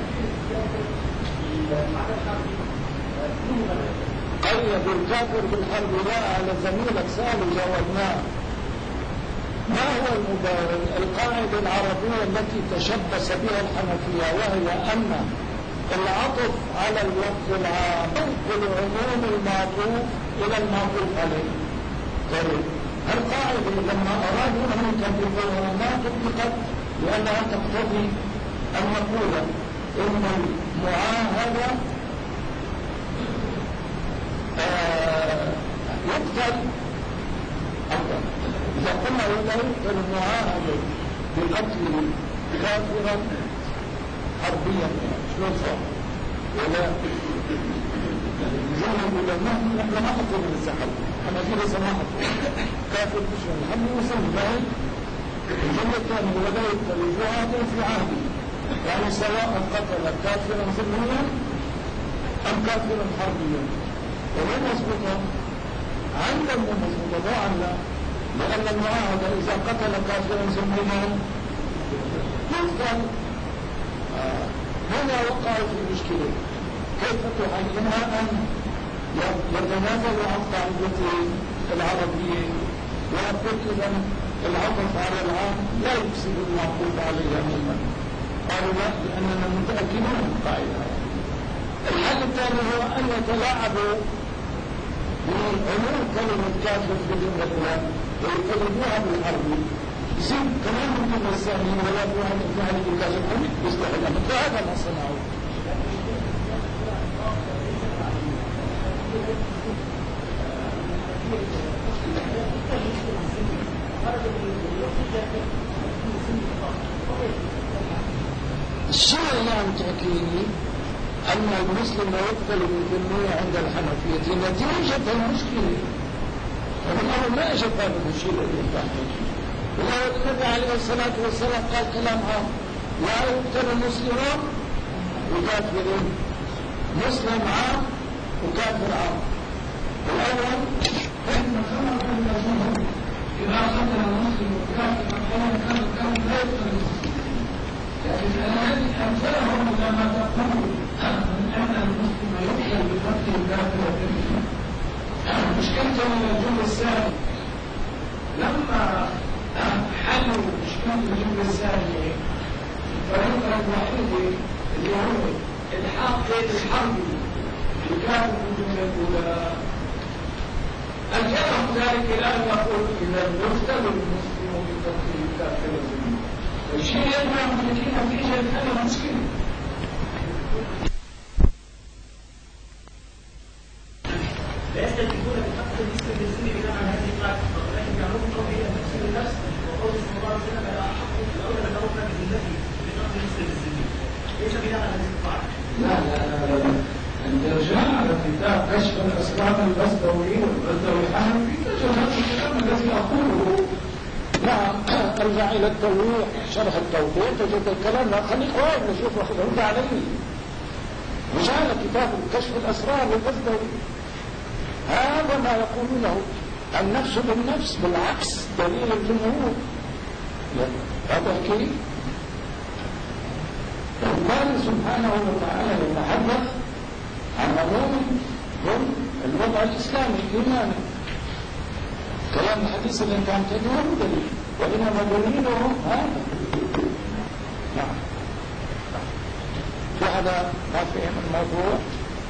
قيد الكافر بالحرب لا على زميلك سأل جاوبناه. ما هو المبرر؟ القاعدة العربية التي تشبث بها الحنفية، وهي أن العطف على اللفظ العام ينقل عموم المعطوف إلى المعطوف عليه. طيب القاعدة لما أرادوا أن يطبقوها ما طبقت لأنها تقتضي أن نقول إن المعاهدة يقتل أفضل. إذا قلنا ولا يقتل المعاهدة بقتل كافرا حربيا شلون صار؟ ولا جمهور ولا نحن ما حطوا من السحر، أنا في لسه ما حطوا كافر بشر هم يسمى باي الجملة الثانية ولا يقتل المعاهدة في عهده، يعني سواء قتل كافرا ذميا أم كافرا حربيا. وين مضبوطة؟ عندهم مضبوطة طبعا لا، لأن المعاهدة إذا قتل كافرا ذميا يقتل. هنا وقع في مشكلة، كيف تحللها أن يتنازل عن قاعدته العربية ويقول إذا العطف على العام لا يفسد المعطوف عليه عموما؟ قالوا لا، لأننا متأكدون من القاعدة. الحل الثاني هو أن يتلاعبوا بعموم كلمة كافر في الجملة الأولى ويقلدوها بالحرب، يصير كمان الجملة الثانية ولا واحد في هذه الكافر يستحيل أن هذا ما صنعوا. الشيء اللي عم تحكيني أن المسلم يقتل بالذمية عند الحنفية نتيجة المشكلة، والله ما اجت هذا الشيء الذي يحتاج. النبي عليه الصلاة والسلام قال كلام عام: لا يقتل المسلمون وكافرين، مسلم عام وكافر عام. الأول إن خلق الذين إذا قتل المسلم وكافر كان لا يقتل المسلم، لكن الذي أنزلهم لما تقول أن المسلم يقتل بقتل الكافر. مشكلته من الجمله الثانيه لما حلوا مشكله الجمله الثانيه الطريقه الوحيده اللي هو الحاق قيد الحرب اللي كان في الجمله الاولى الجرم ذلك الان يقول اذا يقتل المسلم بقتل الكافر الشيء يجمع المشركين في شيء حل المشكله. يستجيبون بقتل المسلم بالسن بناء على هذه القاعده، ولكن يعرفون قوله تفسير النفس وقول صلى الله عليه وسلم لا احق الاولى لتوفى بذمته بقتل المسلم بالسن، ليس بناء على هذه القاعده. لا أن ترجع على كتاب كشف الأسرار البزدوي والبزدوي الحنفي تجد هذا الكلام الذي أقوله. نعم، ارجع إلى التوضيح، شرح التوضيح تجد الكلام. لا خليك واحد نشوف رد عليه. رجع على كتاب كشف الأسرار والبزدوي، هذا ما يقولونه النفس بالنفس بالعكس دليل الجمهور. هذا كيف؟ الله سبحانه وتعالى يتحدث عن عموم الوضع الإسلامي الإيماني. كلام الحديث اللي انت عم تدعوه دليل، وإنما دليلهم هذا. نعم. في حدا ما فهم الموضوع؟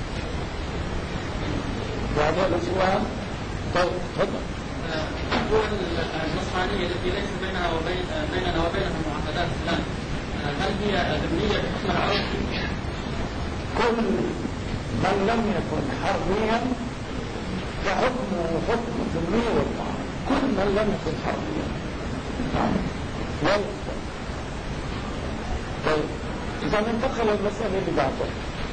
وهذا السؤال. طيب تفضل. الدول النصرانية التي ليس بيننا وبينها معاهدات الآن، هل هي ذمية بحكم العرب؟ كل من لم يكن حربيا فحكمه حكم الذمية والمعاهدة. كل من لم يكن حربيا لا يقتل. طيب إذا ننتقل المسألة اللي بعدها،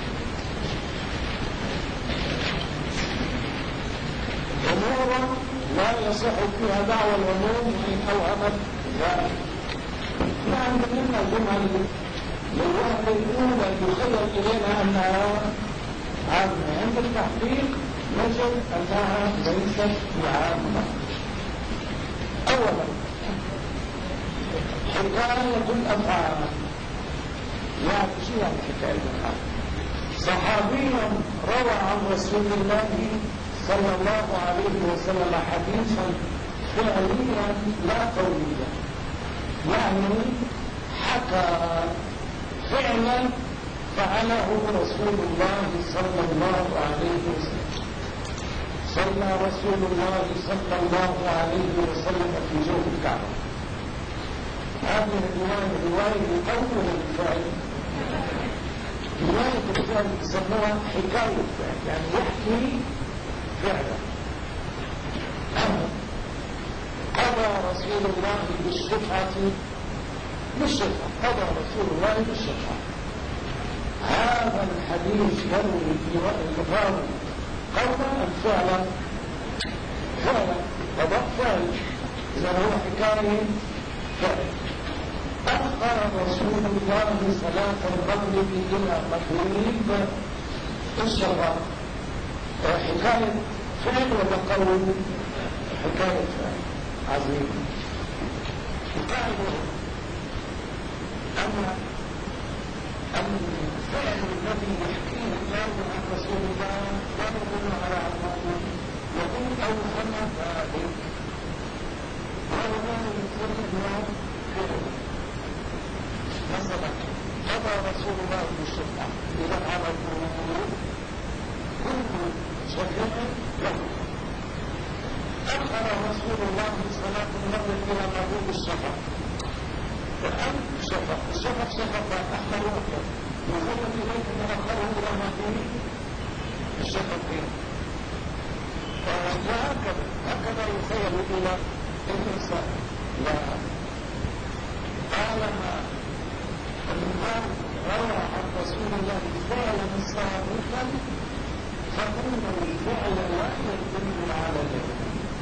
أمور لا يصح فيها دعوى العموم وإن أوهمت ذلك. يعني من الجمل للواحد الأولى يخيل إلينا أنها عامة، عند التحقيق نجد أنها ليست بعامة. أولا حكاية الأفعال، يعني شو يعني حكاية الحق؟ صحابي روى عن رسول الله صلى الله عليه وسلم حديثا فعليا لا قوليا، يعني حكى فعلا فعله رسول الله صلى الله عليه وسلم. صلى رسول الله صلى الله عليه وسلم في جوف الكعبة. هذه الرواية رواية أول الفعل. رواية الفعل يسموها حكاية الفعل، يعني يحكي فعلا. قضى رسول الله بالشفعة، قضى رسول الله بالشفعة. هذا الحديث يروي في الراوي قولا الفعل فعلا قضاء فعل، إذا هو حكاية فعل. أخر رسول الله صلاة المغرب إلى مغرب الشفعة. حكاية فعل ولا قول؟ حكاية فعل. عظيم. القاعدة أن الفعل الذي يحكيه الله عن رسول الله لا يدل على عظمته، يقول أوهم ذلك ولا يفرق له فعل. مثلا قضى رسول الله بالشفعة إذا عرفوا كل شفيع له. أخر رسول الله صلاة المغرب إلى مغرب الشفع. الآن الشفع أحمر وأحمر يخلق إليك من أخره إلى مغرب الشفع فيه. وهكذا يخيل إلى الإنسان. لا طالما الإمام روى عن رسول الله فعلا صادقا فإن الفعل لا يدل على ذلك،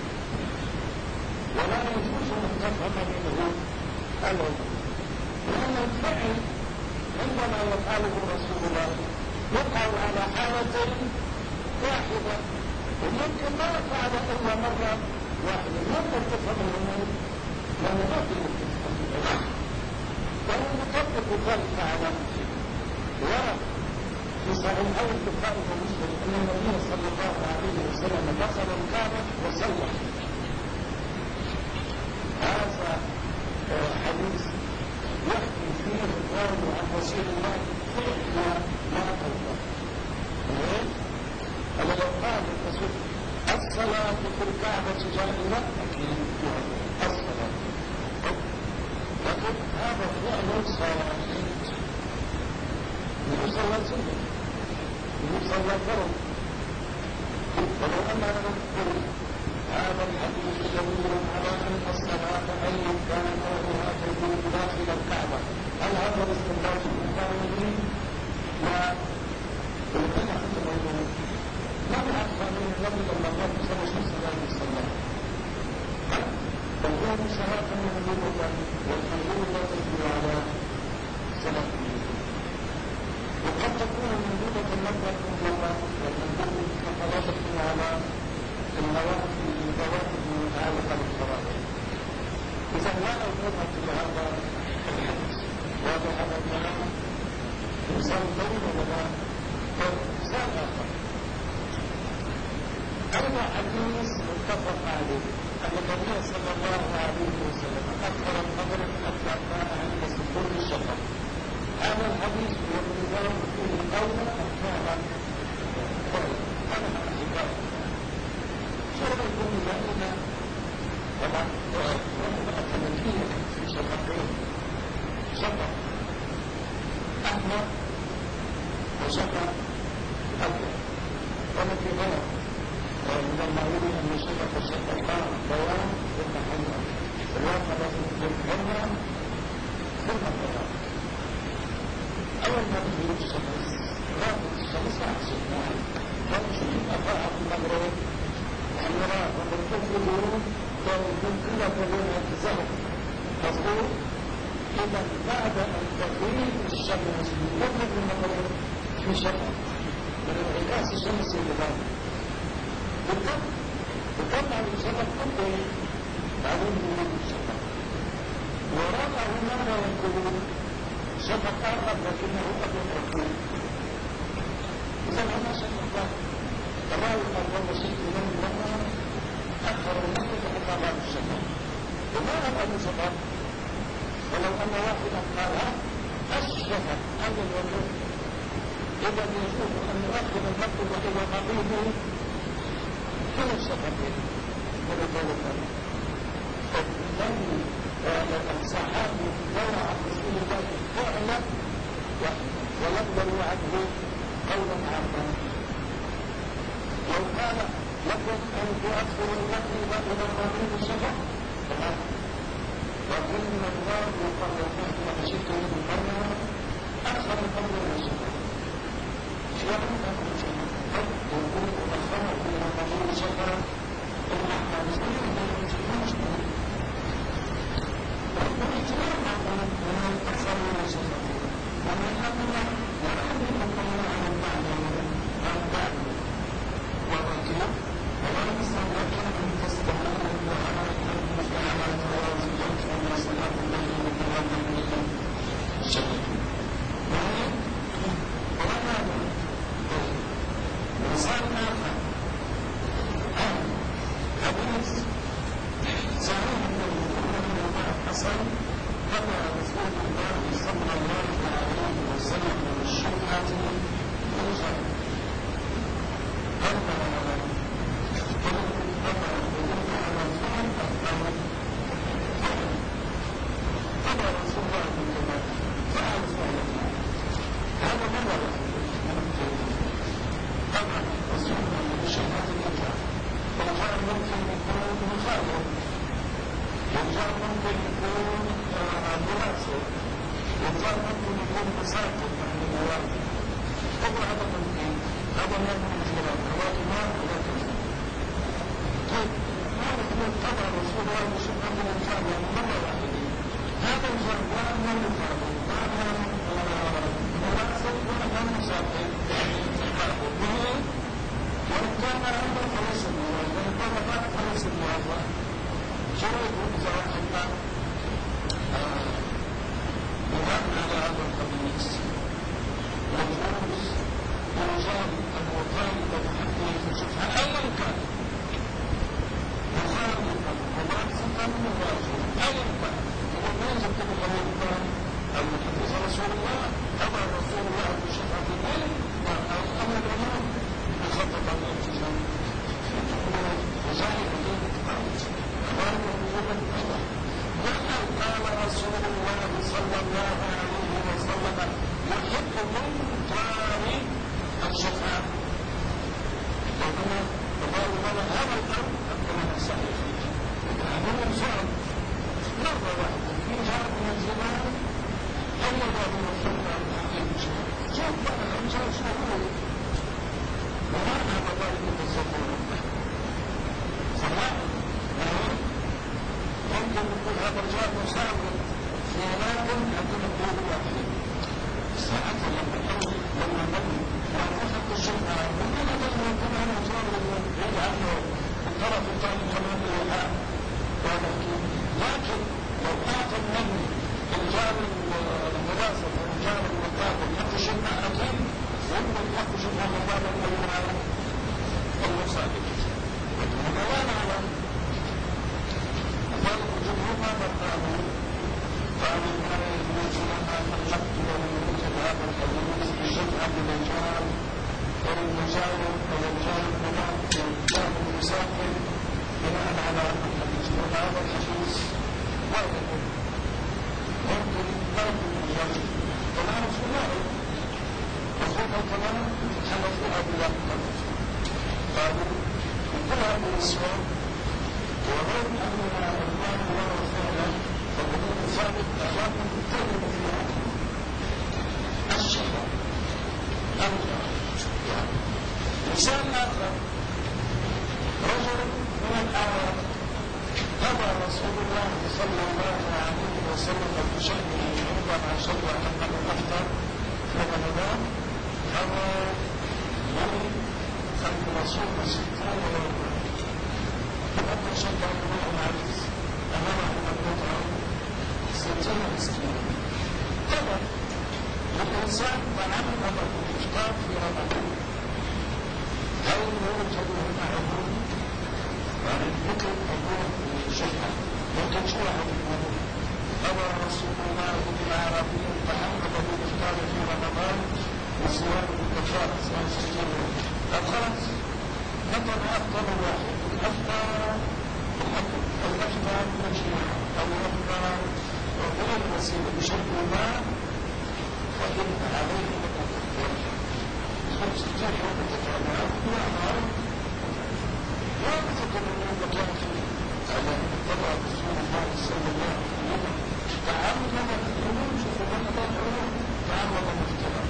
ولا يجوز أن تفهم منه العلم، لأن الفعل عندما يفعله رسول الله يقع على حالة واحدة، ويمكن ما يفعل إلا مرة واحدة. ممكن تفهم الأمور لأنه ما في ممكن تفهم الأمور، وهو يطبق ذلك على نفسه. وفي صحيحي البخاري ومسلم أن النبي صلى الله عليه وسلم دخل الكعبة وصلى. هذا حديث يحكي فيه الراوي عن رسول الله فعلا لا قولا. أما لو قال الرسول الصلاة في الكعبة جائزة أكيد الصلاة، لكن هذا فعل صحيح. يصلى سنة، يصلى فرض. ولو أننا نذكر هذا الحديث دليل على أن الصلاة أيا كان نوعها تكون داخل الكعبة، هل هذا الاستنباط البخاري؟ لا. ولكن لم أفهم من النبي صلى الله عليه وسلم فالله صلاة مهمة والحمد لا تدل على صلاة المهمة، وقد تكون موجودة النظرة المهمة والمنزل كفرات على النوافل المتعلقة بالفرائض. إذا لا أوجدها في هذا الحديث واضح هذا الكلام إنسان طويل ولا إنسان آخر. أيضا حديث متفق عليه أن النبي صلى الله عليه وسلم أخر المغرب حتى كان عند سطور الشفق. هذا الحديث والنظام فيه قولا أفعالا أنا حكاية شرط يكون لأننا طبعا أكملية في شفقين، شفق أحمر وشفق أبيض، وما في غير من المعلوم أن شفق الشفقان بيان ثم حمر، الواقع لازم تكون حمر ثم بيان. أول ما تجيب الشمس رابط الشمس عكسها فنشوف أفاعة المغرب حمراء ومرتب اليوم فيكون كلها تلون الزهر مظبوط. إذا بعد أن تغيب الشمس يخرج من المغرب في شفق من انعكاس الشمس الغرب بتطلع من الشفق كله بعدين يولد الشفق. ورابعه ماذا يقولون سبب آخر لكنه قد يكون إذا هنا سبب كذلك أول شيء من الله أكثر الناس عقابات السبب وما هذا السبب ولو أن واحدا قال السبب هذا الوجود إذا يجوز أن يؤخذ المكتب إلى قضيه كل السبب ولذلك الصحابي روى عن رسول الله فعلا ولم يروى عنه قولا عاما لو قال لكم أن تؤخروا المكتب إلى قضيه السبب وإن الله قد يقول وشئت من المرة أكثر الأمر والسبب شيئا قد يكون مؤخرا إلى قضيه السبب المعنى مسلم من المسلمين والاجتماع من أكثر من السبب ومن أمر وأمر الله عن المعنى عن بعض وذكر ولا يستطيع أن تستمر وعلى على توازن وصلاة الليل وقيام الشباب وهذا مثال آخر حديث صحيح من الحسن قضى رسول الله صلى الله عليه وسلم بالشبهة بالخير الإنسان تعمد الإفطار في رمضان هل يوجد معه يعني ذكر أمور شفعة ممكن شرعه بالموضوع أمر رسول الله بالعربي تعمد الإفطار في رمضان وصيام الكفارة صيام 60 يوم خلاص مثلا أفضل واحد الأفطار مجموعة أو الأفطار غير وسيلة بشرط ما فإن عليه خمس تجاه متتابعة وأعمال لا تتكلم مكان على طبع رسول الله صلى الله عليه وسلم تعامل الأمور شوف رمضان تعامل مختلف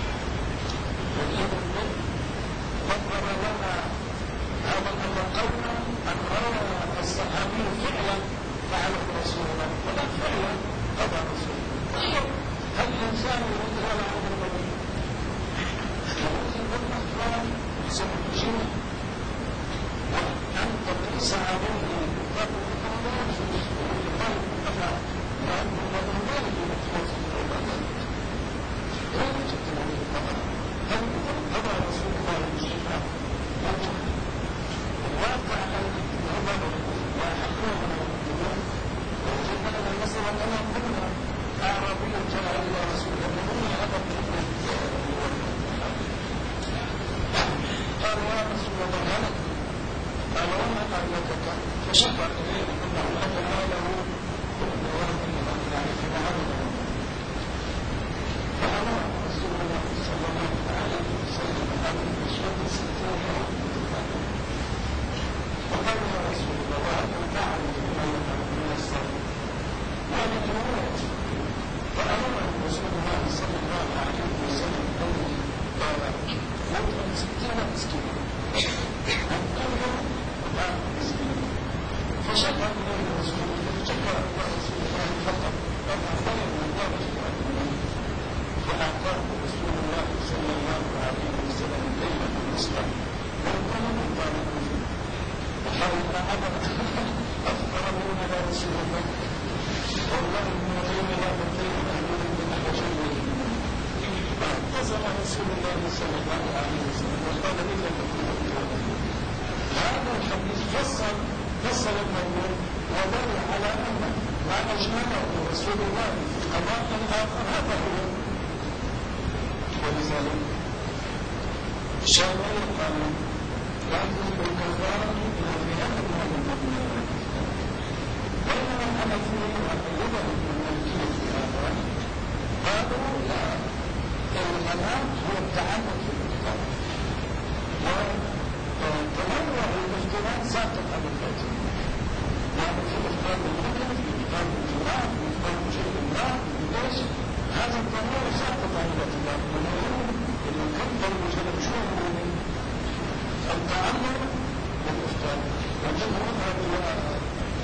والإذن قدر لنا هذا الأمر قولا أن رأى الصحابي فعلا فعله رسول الله ولا فعلا قضى رسول الله هل الإنسان يرد على عمر النبي يرد بالأخبار سنجيب وأنت ليس عليه باب الأخبار في الإخبار الأخبار لأنه لا يمكن أن يتخذ العبادة لا يوجد عليه القضاء هل قضى رسول الله الجمعة الواقع العمر وأحقه من المؤمنين وجدنا مثلا أنا كنا أعرابي جاء إلى رسول الله هذا قال يا رسول الله هلك قال وما أهلكك فشكر إليه أنه أتى له فأمر رسول الله صلى الله عليه وسلم أن يشهد 60 يوم وقال يا رسول الله وأنت تعلم ما يفعل من الصبر وأنا جمعت فأمر رسول الله صلى الله عليه وسلم قال يطعم 60 مسكينا أن تنظر مسكينا فشكر إليه رسول الله شكر رسول الله فقط فأعطاه الله فأعطاه رسول الله صلى الله عليه وسلم كلمة المسلم وانتهى طالب وحاول أفضل من على رسول الله والله من غير لا بطيء أهل من أحجره فاعتزم رسول الله صلى الله عليه وسلم وقال إذا تكون هذا الحديث فصل الموضوع ودل على أن ما أجمله رسول الله في قضاء آخر هذا هو ولذلك شرع القانون يأخذ بالكفارة في هذا الموضوع بينما الحنفية وأيضا المالكية في هذا قالوا لا المنام هو التعمد في الإفطار وتنوع الافتراء ساقط عن الفجر يعني في إفطار الغدر في إفطار الجمعة في إفطار شيء ما ليش هذا التنوع ساقط عن الاعتبار ونقول إن كفر مجرد شهر من التعمد والإفطار والجمهور هذا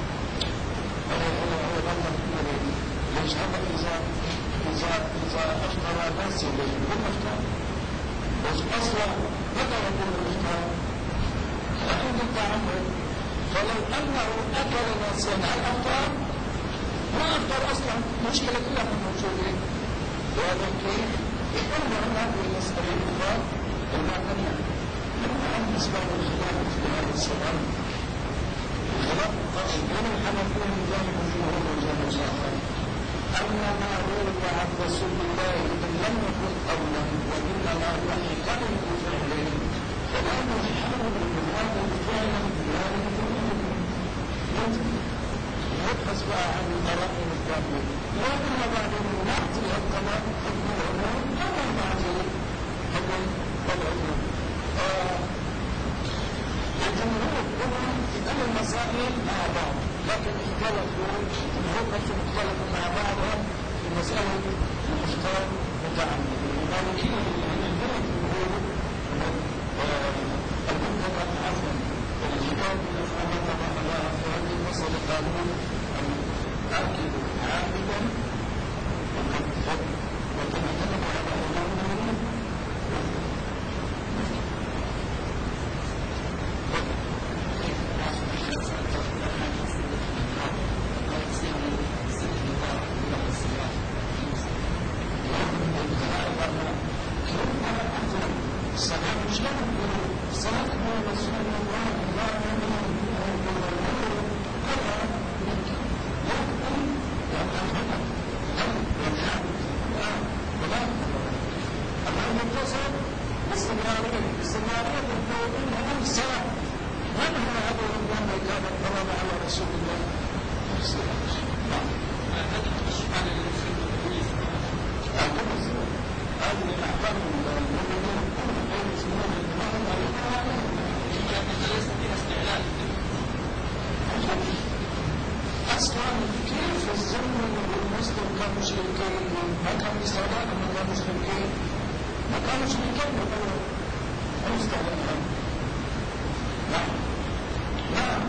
ليش هذا إذا أفطر ناس يليه يكون أفطار بس أصلا متى يكون الإفطار عند التعمد فلو أنه أكل ناسيا هل أفطر ما أفطر أصلا مشكلة كلها من موجودين ولكن يكون من هذه المسألة الأخرى المعتنية عن أسباب الخلاف في هذا السؤال الخلاف القائم بين الحنفية من جانب الجمهور وجانب الآخر أن ما روي عن رسول الله إن لم يكن قولا وإنما هو حكم بفعله فلا نحاول من هذا الفعل بهذه الفعل نبحث بقى عن القرائن الكاملة لكن بعدين نعطي القضاء حكم العموم كما نعطي حكم العموم الجمهور هنا أن المسائل مع بعض لكن اختلفوا الحكم مختلفوا مع بعضها في مسألة الإفطار متعمد المالكية الجمهور المنطقة عفوا الكتاب الأفعال طبعا الله في هذه المسألة قانون أكد عامدا وتنتبه على أمامه مش كانت صلاة رسول الله الله باستمرارية التوبين هم السلام من هو أبو الله كان الضرب على رسول الله هذا السؤال هذه من أحكام المؤمنين كل غير مسلمون ليس فيها استعلال أصلا كيف الزمن والمسلم كانوا مشركين ما كانوا استعلال ما كانوا مشركين ما كانوا مشركين هم استعلال نعم نعم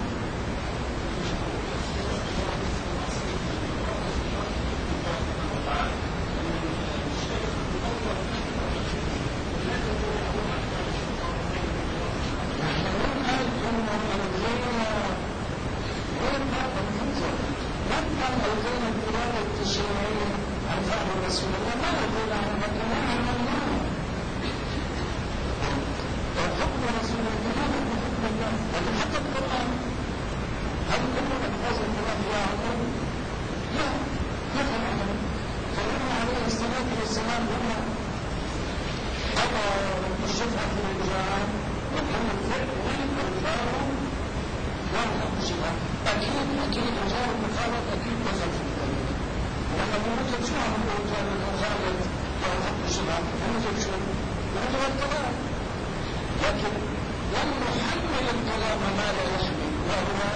لكن لم نحمل الكلام ما لا يحمل وهو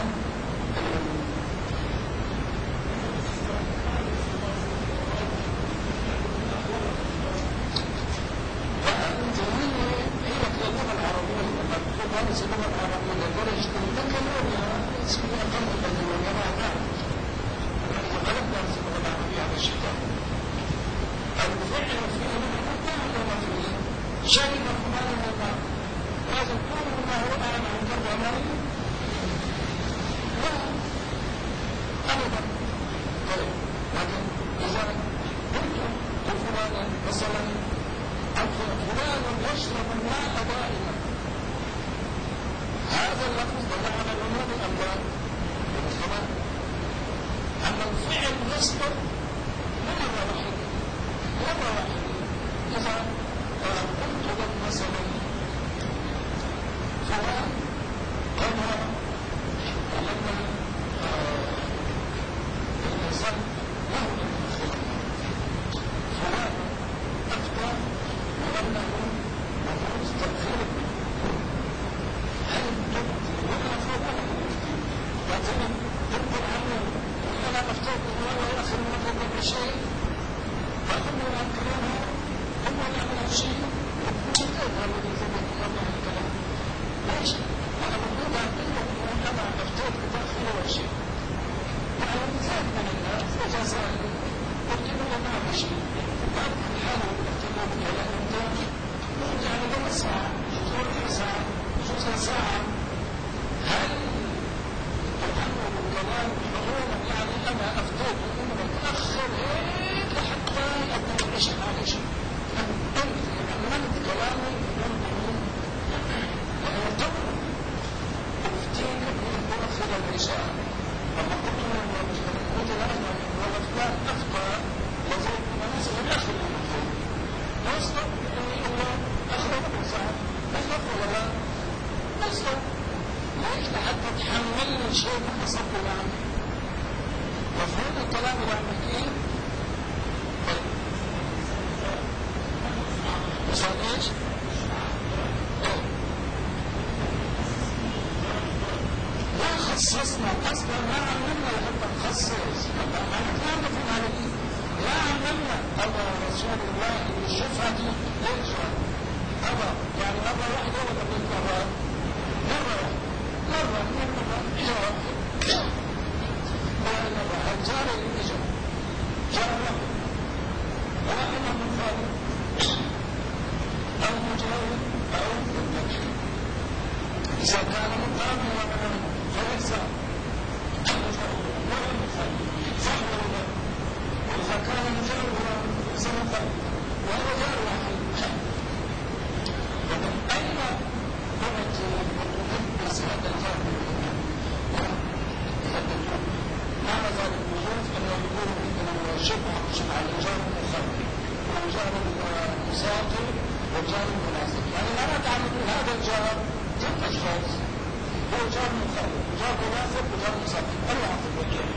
اللغة العربية لما تدرس اللغة العربية لدرجة تكلمها اسمها قلب الكلمة كما تعرف وغلب درس اللغة العربية على الشيطان الفعل فيه لغة فيه شرب فلان الماء لازم كل ما هو أعلم عن كرب عمري لا أبدا طيب لكن إذا قلت لفلان مثلا فلان يشرب الماء دائما هذا اللفظ دل على العموم الأموال بالخبر أما الفعل يصدر مرة واحدة إذا قلت لك مثلا فلان قام لما الإنسان له فلان أفتى وأنه مفروض تأخير هل تبدي ولا فوقها لكن تنقل عنه وأنا أفتوك وأنا يأخذ المفروض بشيء فأخذ عن كلامه ثم نعمل شيء وكيف الذي ثبت الله الكلام ليش؟ أنا مفروض أن أقول وأنا أفتوك بتأخير شيء وعلى مثال من الناس فجزاء قلت له ما بشيء وأبقى الحالة والاهتمام بكلام الداعي نرجع لربع ساعة ربع ساعة نص ساعة هل تحمل الكلام حروما يعني أنا أفتوك وأنا أتأخر هيك لحتى أبدأ العشاء على شيء عملت كلامي لأنه قبل أفتيك أن أؤخر العشاء وما قلت له قلت له وفلان أخطأ لذلك مناسب الأخر المفروض وأصدق أني الله أخر ربع ساعة أصدق ولا لا؟ أصدق ليش لحتى تحملني شيء ما حصلت عنه مفهوم الكلام اللي عم بحكيه؟ طيب وصل ايش؟ لا خصصنا اصلا لا عملنا لحتى نخصص احنا ما نفهم على ايه لا عملنا ابى رسول الله الشفعة دي ليش؟ ابى يعني مرة واحدة ولا بالمرات؟ مرة إجراء الجار الإجراء جار له وأنا مخالف أو مجاور أو مدرك إذا كان مقاما ومعنى فليس مجاور ولا مخالف صح ولا لا وإذا كان مجاورا فليس مخالف وهو جار واحد أين جار ثلاث أشخاص، هو جار مخالف وجار مناسب وجار مصدق، الله عز وجل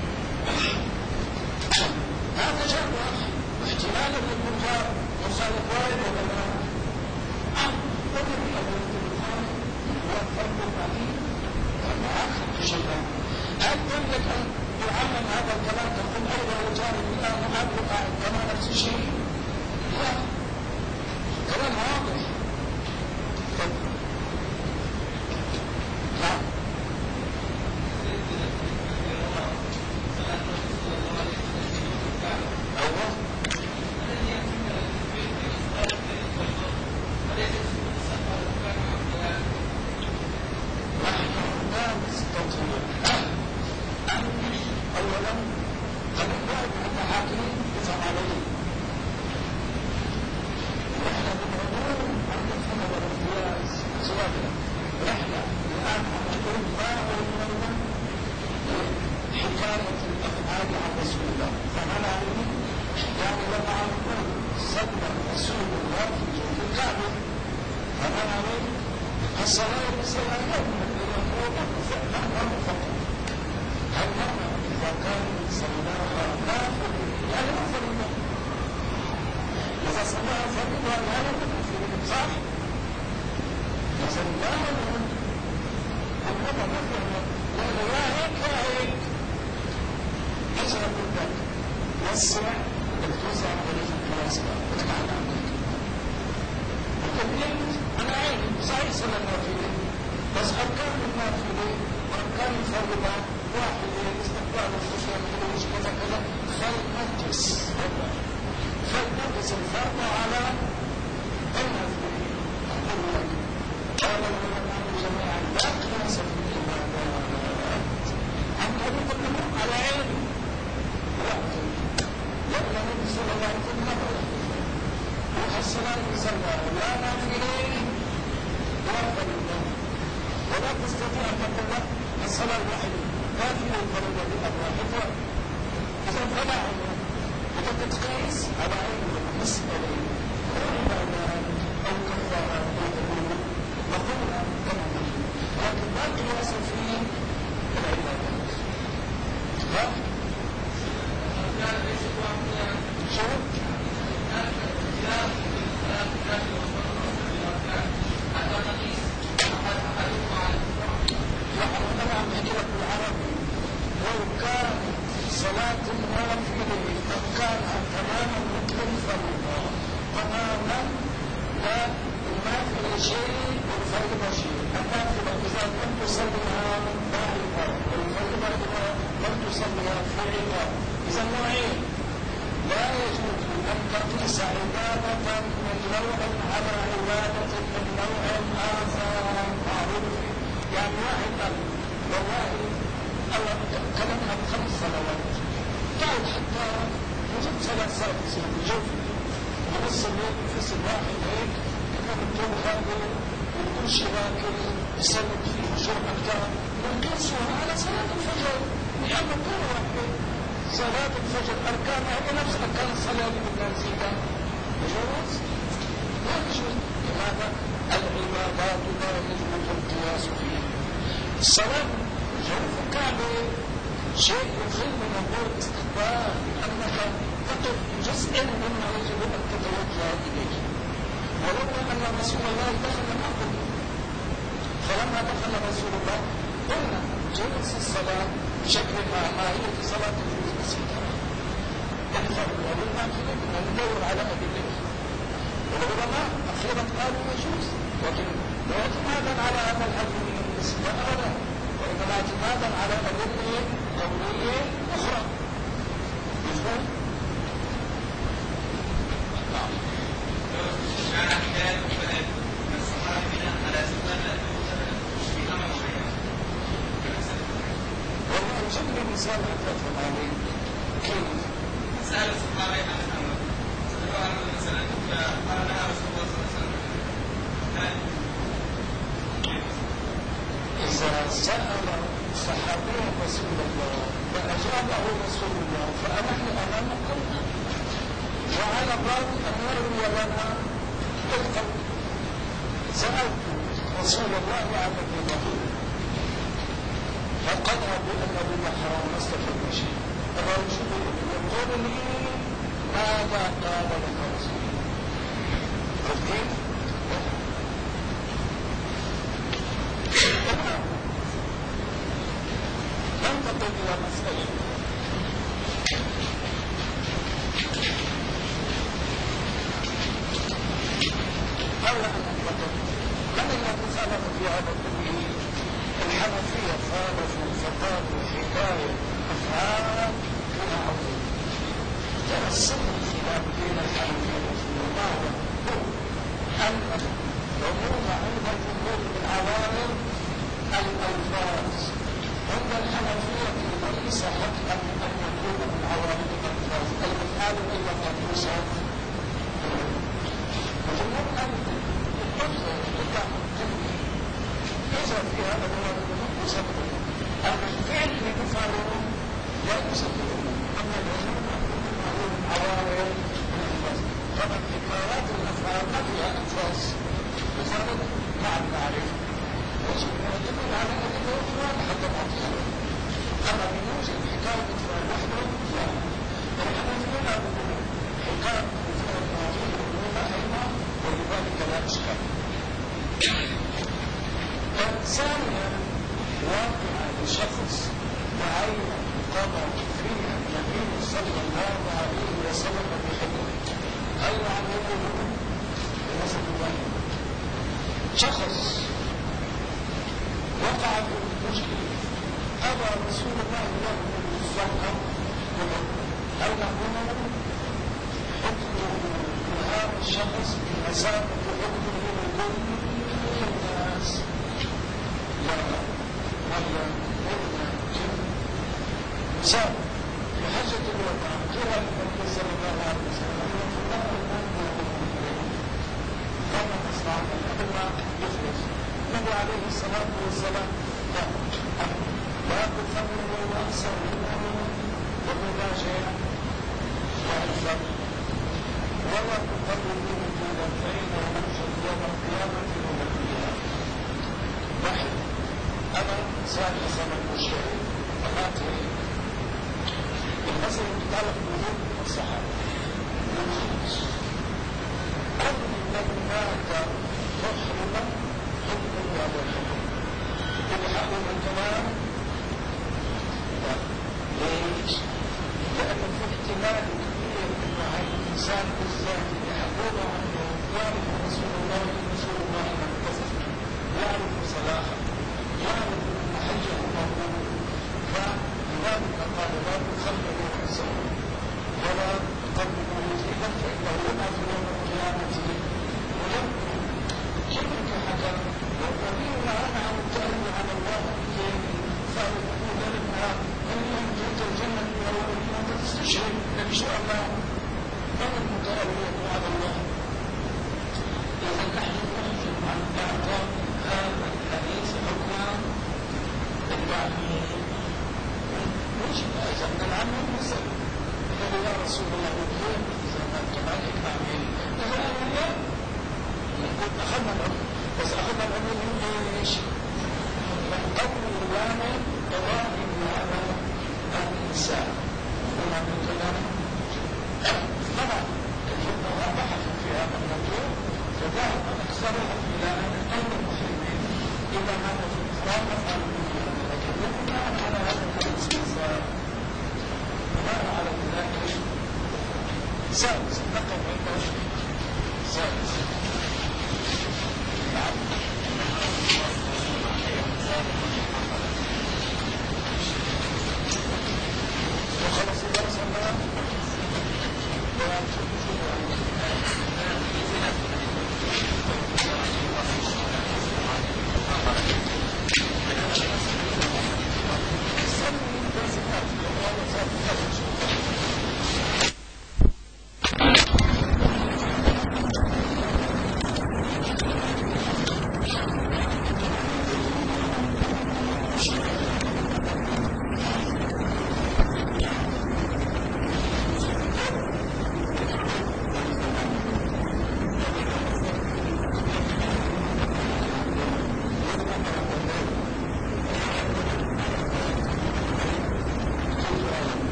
هذا جار واحد، واحتمال أن يكون جار مخالف واحد ولا لا؟ وكذلك الخالف هو الفرق القليل والآخر شيئا. هل تملك أن تعلم هذا الكلام تقول أيضا وجار الآن أبقى كما نفس الشيء؟ لا، كلام واضح. نعم. أيوه. نحن لا نستطيع أولا قد نعرف أن الحاكمين يفهم عليه، ونحن بالعموم أن نفهم بالامتياز سواء نحن الآن نقول ما علمنا حكاية الأفعال عن رسول الله، فهل علمنا يعني لما نقول صلى رسول الله في جوف الكعبة فهل علمنا الصلاة والسلام يوم من الأمور نحن فقط. هل نحن إذا كان صلاها كافر يعني ما فرنا، إذا صلاها فرنا يعني ما فرنا، صح؟ إذا صلاها أنما ما فرنا ولا هيك ولا هيك. إذا قلت وسع الجزء عليه الكراسة وتعالى عنك وكذلك أنا عيني صحيح صلى النافلة، بس أركان النافلة وأركان الفريضة واحدة، استقبال الخشوع والخروج كذا كذا، فلنقص الفرض على النافلة. أقول لك قال العلماء جميعا لا قياس في العبادات عن طريق الأمور على علم وقت، لأن النبي صلى الله عليه وسلم الصلاة والسلام لا نافلين ولا فريضة، ولا تستطيع أن تقول الصلاة الواحدة نافلة وفريضة بالواحدة. إذا فلا علم إذا تتقيس على علم المسألة والعبادات أو كفارة أو ذنوب نقولها كما نحن، لكن لا قياس في العبادات. شوف لو كان صلاة النافلة مكانها تماما مثل الفريضة تماما، لا النافلة شيء والفريضة شيء. النافلة إذا لم تصليها ظاهرة والفريضة إذا لم تصليها فريضة، إذا نوعين. لا يجوز أن تقيس عبادة من نوع على عبادة من نوع آخر معروف. يعني واحد قال والله كلمنا ب5 صلوات، قال حتى وجد 3 صلوات في الجو ونص الليل في الواحد هيك كان الجو هادئ وكل شيء راكب يسلم فيه هجوم أكثر، ونقيسها على صلاة الفجر لأنه كل واحد صلاة الفجر أركانها هي نفس أركان الصلاة بالنازلة. يجوز؟ لا يجوز. لماذا؟ العبادات لا يجوز القياس فيها. الصلاة جوف الكعبة شيء يخل من نقول استقبال، لأنك تقف جزء مما يجب أن تتوجه إليه. ولولا أن رسول الله دخل معه، فلما دخل رسول الله قلنا جلس الصلاة بشكل ماهية صلاة الجزء بسيطة. والعلماء كنا ندور على أدلة، والعلماء أخيرا قالوا يجوز، لكن لا اعتمادا على هذا الحجم من النسبة أبدا، وإنما اعتمادا على أدلة قولية أخرى. مفهوم؟ نعم. والله جميع مثال أتفهم عليه. كيف؟ سأل الصحابة عن الأمر فقال مثلا قال لها رسول الله صلى الله عليه وسلم إذا سأل صحابي رسول الله فأجابه رسول الله فأنحن أمام قلنا، وعلى الراوي أن يروي لنا بالقول. سألت رسول الله على الرجل فقضى بأنه محرم ما استفدنا شيء. الرجل يقول لي ماذا قال لك رسول الله؟ قلت ننتقل إلى مسألة قبل أن ننتقل من الذي سألك في هذا كله؟ الحنفية خالفوا فقالوا حكاية أفعال ومعروف. ترى السر الخلاف بين الحنفية والفقهاء هو أن العموم عند الجمهور بالعوامل الألفاظ. عند الحنفية ليس حقا أن يكون من عوامل الألفاظ الأفعال إلا قد يوصف. وجمهور أهل إذا في هذا الوضع يصدق أن الفعل اللي يفعله لا يصدق. أما العلوم معلوم عوامل الألفاظ. طبعا حكايات الأفعال ما فيها ألفاظ لذلك مع المعرفة ويدل على أنه أفعال حتى تعطيها. أما بيوجد حكاية أفعال وحده لا. الحنفية لا يقولون حكاية أفعال معروف يقولون أيضا ولذلك لا إشكال. ثانيا واقع لشخص معين قضى فيها النبي صلى الله عليه وسلم بحكمه. هل يعلمه بنسب الله؟ شخص وقع في المشكلة أبى رسول الله له الصحة هل نقول حكمه لهذا الشخص بمسافة حكمه لكل الناس؟ مثال في حجة الوداع قيل للنبي صلى الله عليه وسلم كما تصنع الأمة يخرج النبي عليه الصلاة والسلام لا تفرقوا رأسه ومباشر وعزة ولا تقربوا من فإنه ينشر يوم القيامة من القيامة. واحد أنا سائل زمن مشتري فقاتل المسألة تتعلق بوجود الصحابة قبل أن هناك محرما حكم هذا الحكم يلحق من كلام ليش؟ لأن في احتمال كبير أن هذا الإنسان بالذات يحكم عنه يعرف رسول الله من كذب يعرف صلاحه يعرف أن حجه مقبول فلذلك قال لا تخلوا رأسه ولا تقربوا وجهه فإنه يبعث يوم القيامة ويبكي كلمة حكم والنبي نهانا عن التألي على الله فأقول لنا أن يمكن الجنة ولو أن تستشهد إن شاء الله من المتألي على الله. إذا نحن نحكم عن إعطاء هذا الحديث حكما بالتعليم مش أجبنا عنه المسألة قال يا رسول الله وكيف إذا ما كمان التعليم قال لا نقول أخذنا العلم بس أخذنا العلم من إيش؟ من قول الوامع ظواهر على الإنسان وما من كلام طبعا الفقهاء بحثوا في هذا الموضوع فذهب أكثرهم إلى أن قول المسلمين إذا مات في الإسلام أفعل لكن بناء على هذا الاستنساخ بناء على ذلك سادس نقل عند سادس نعم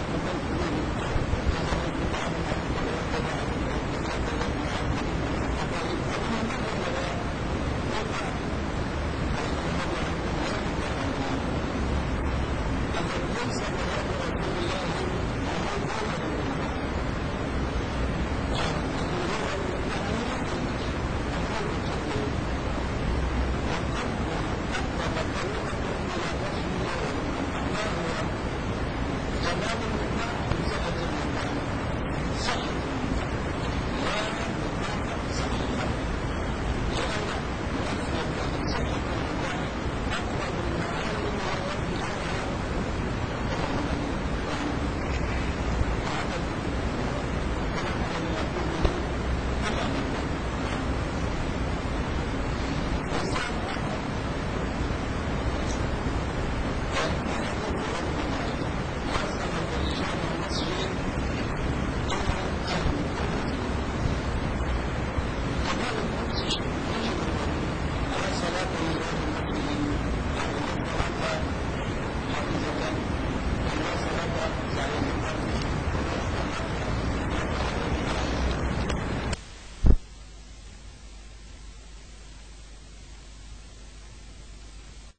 مثلا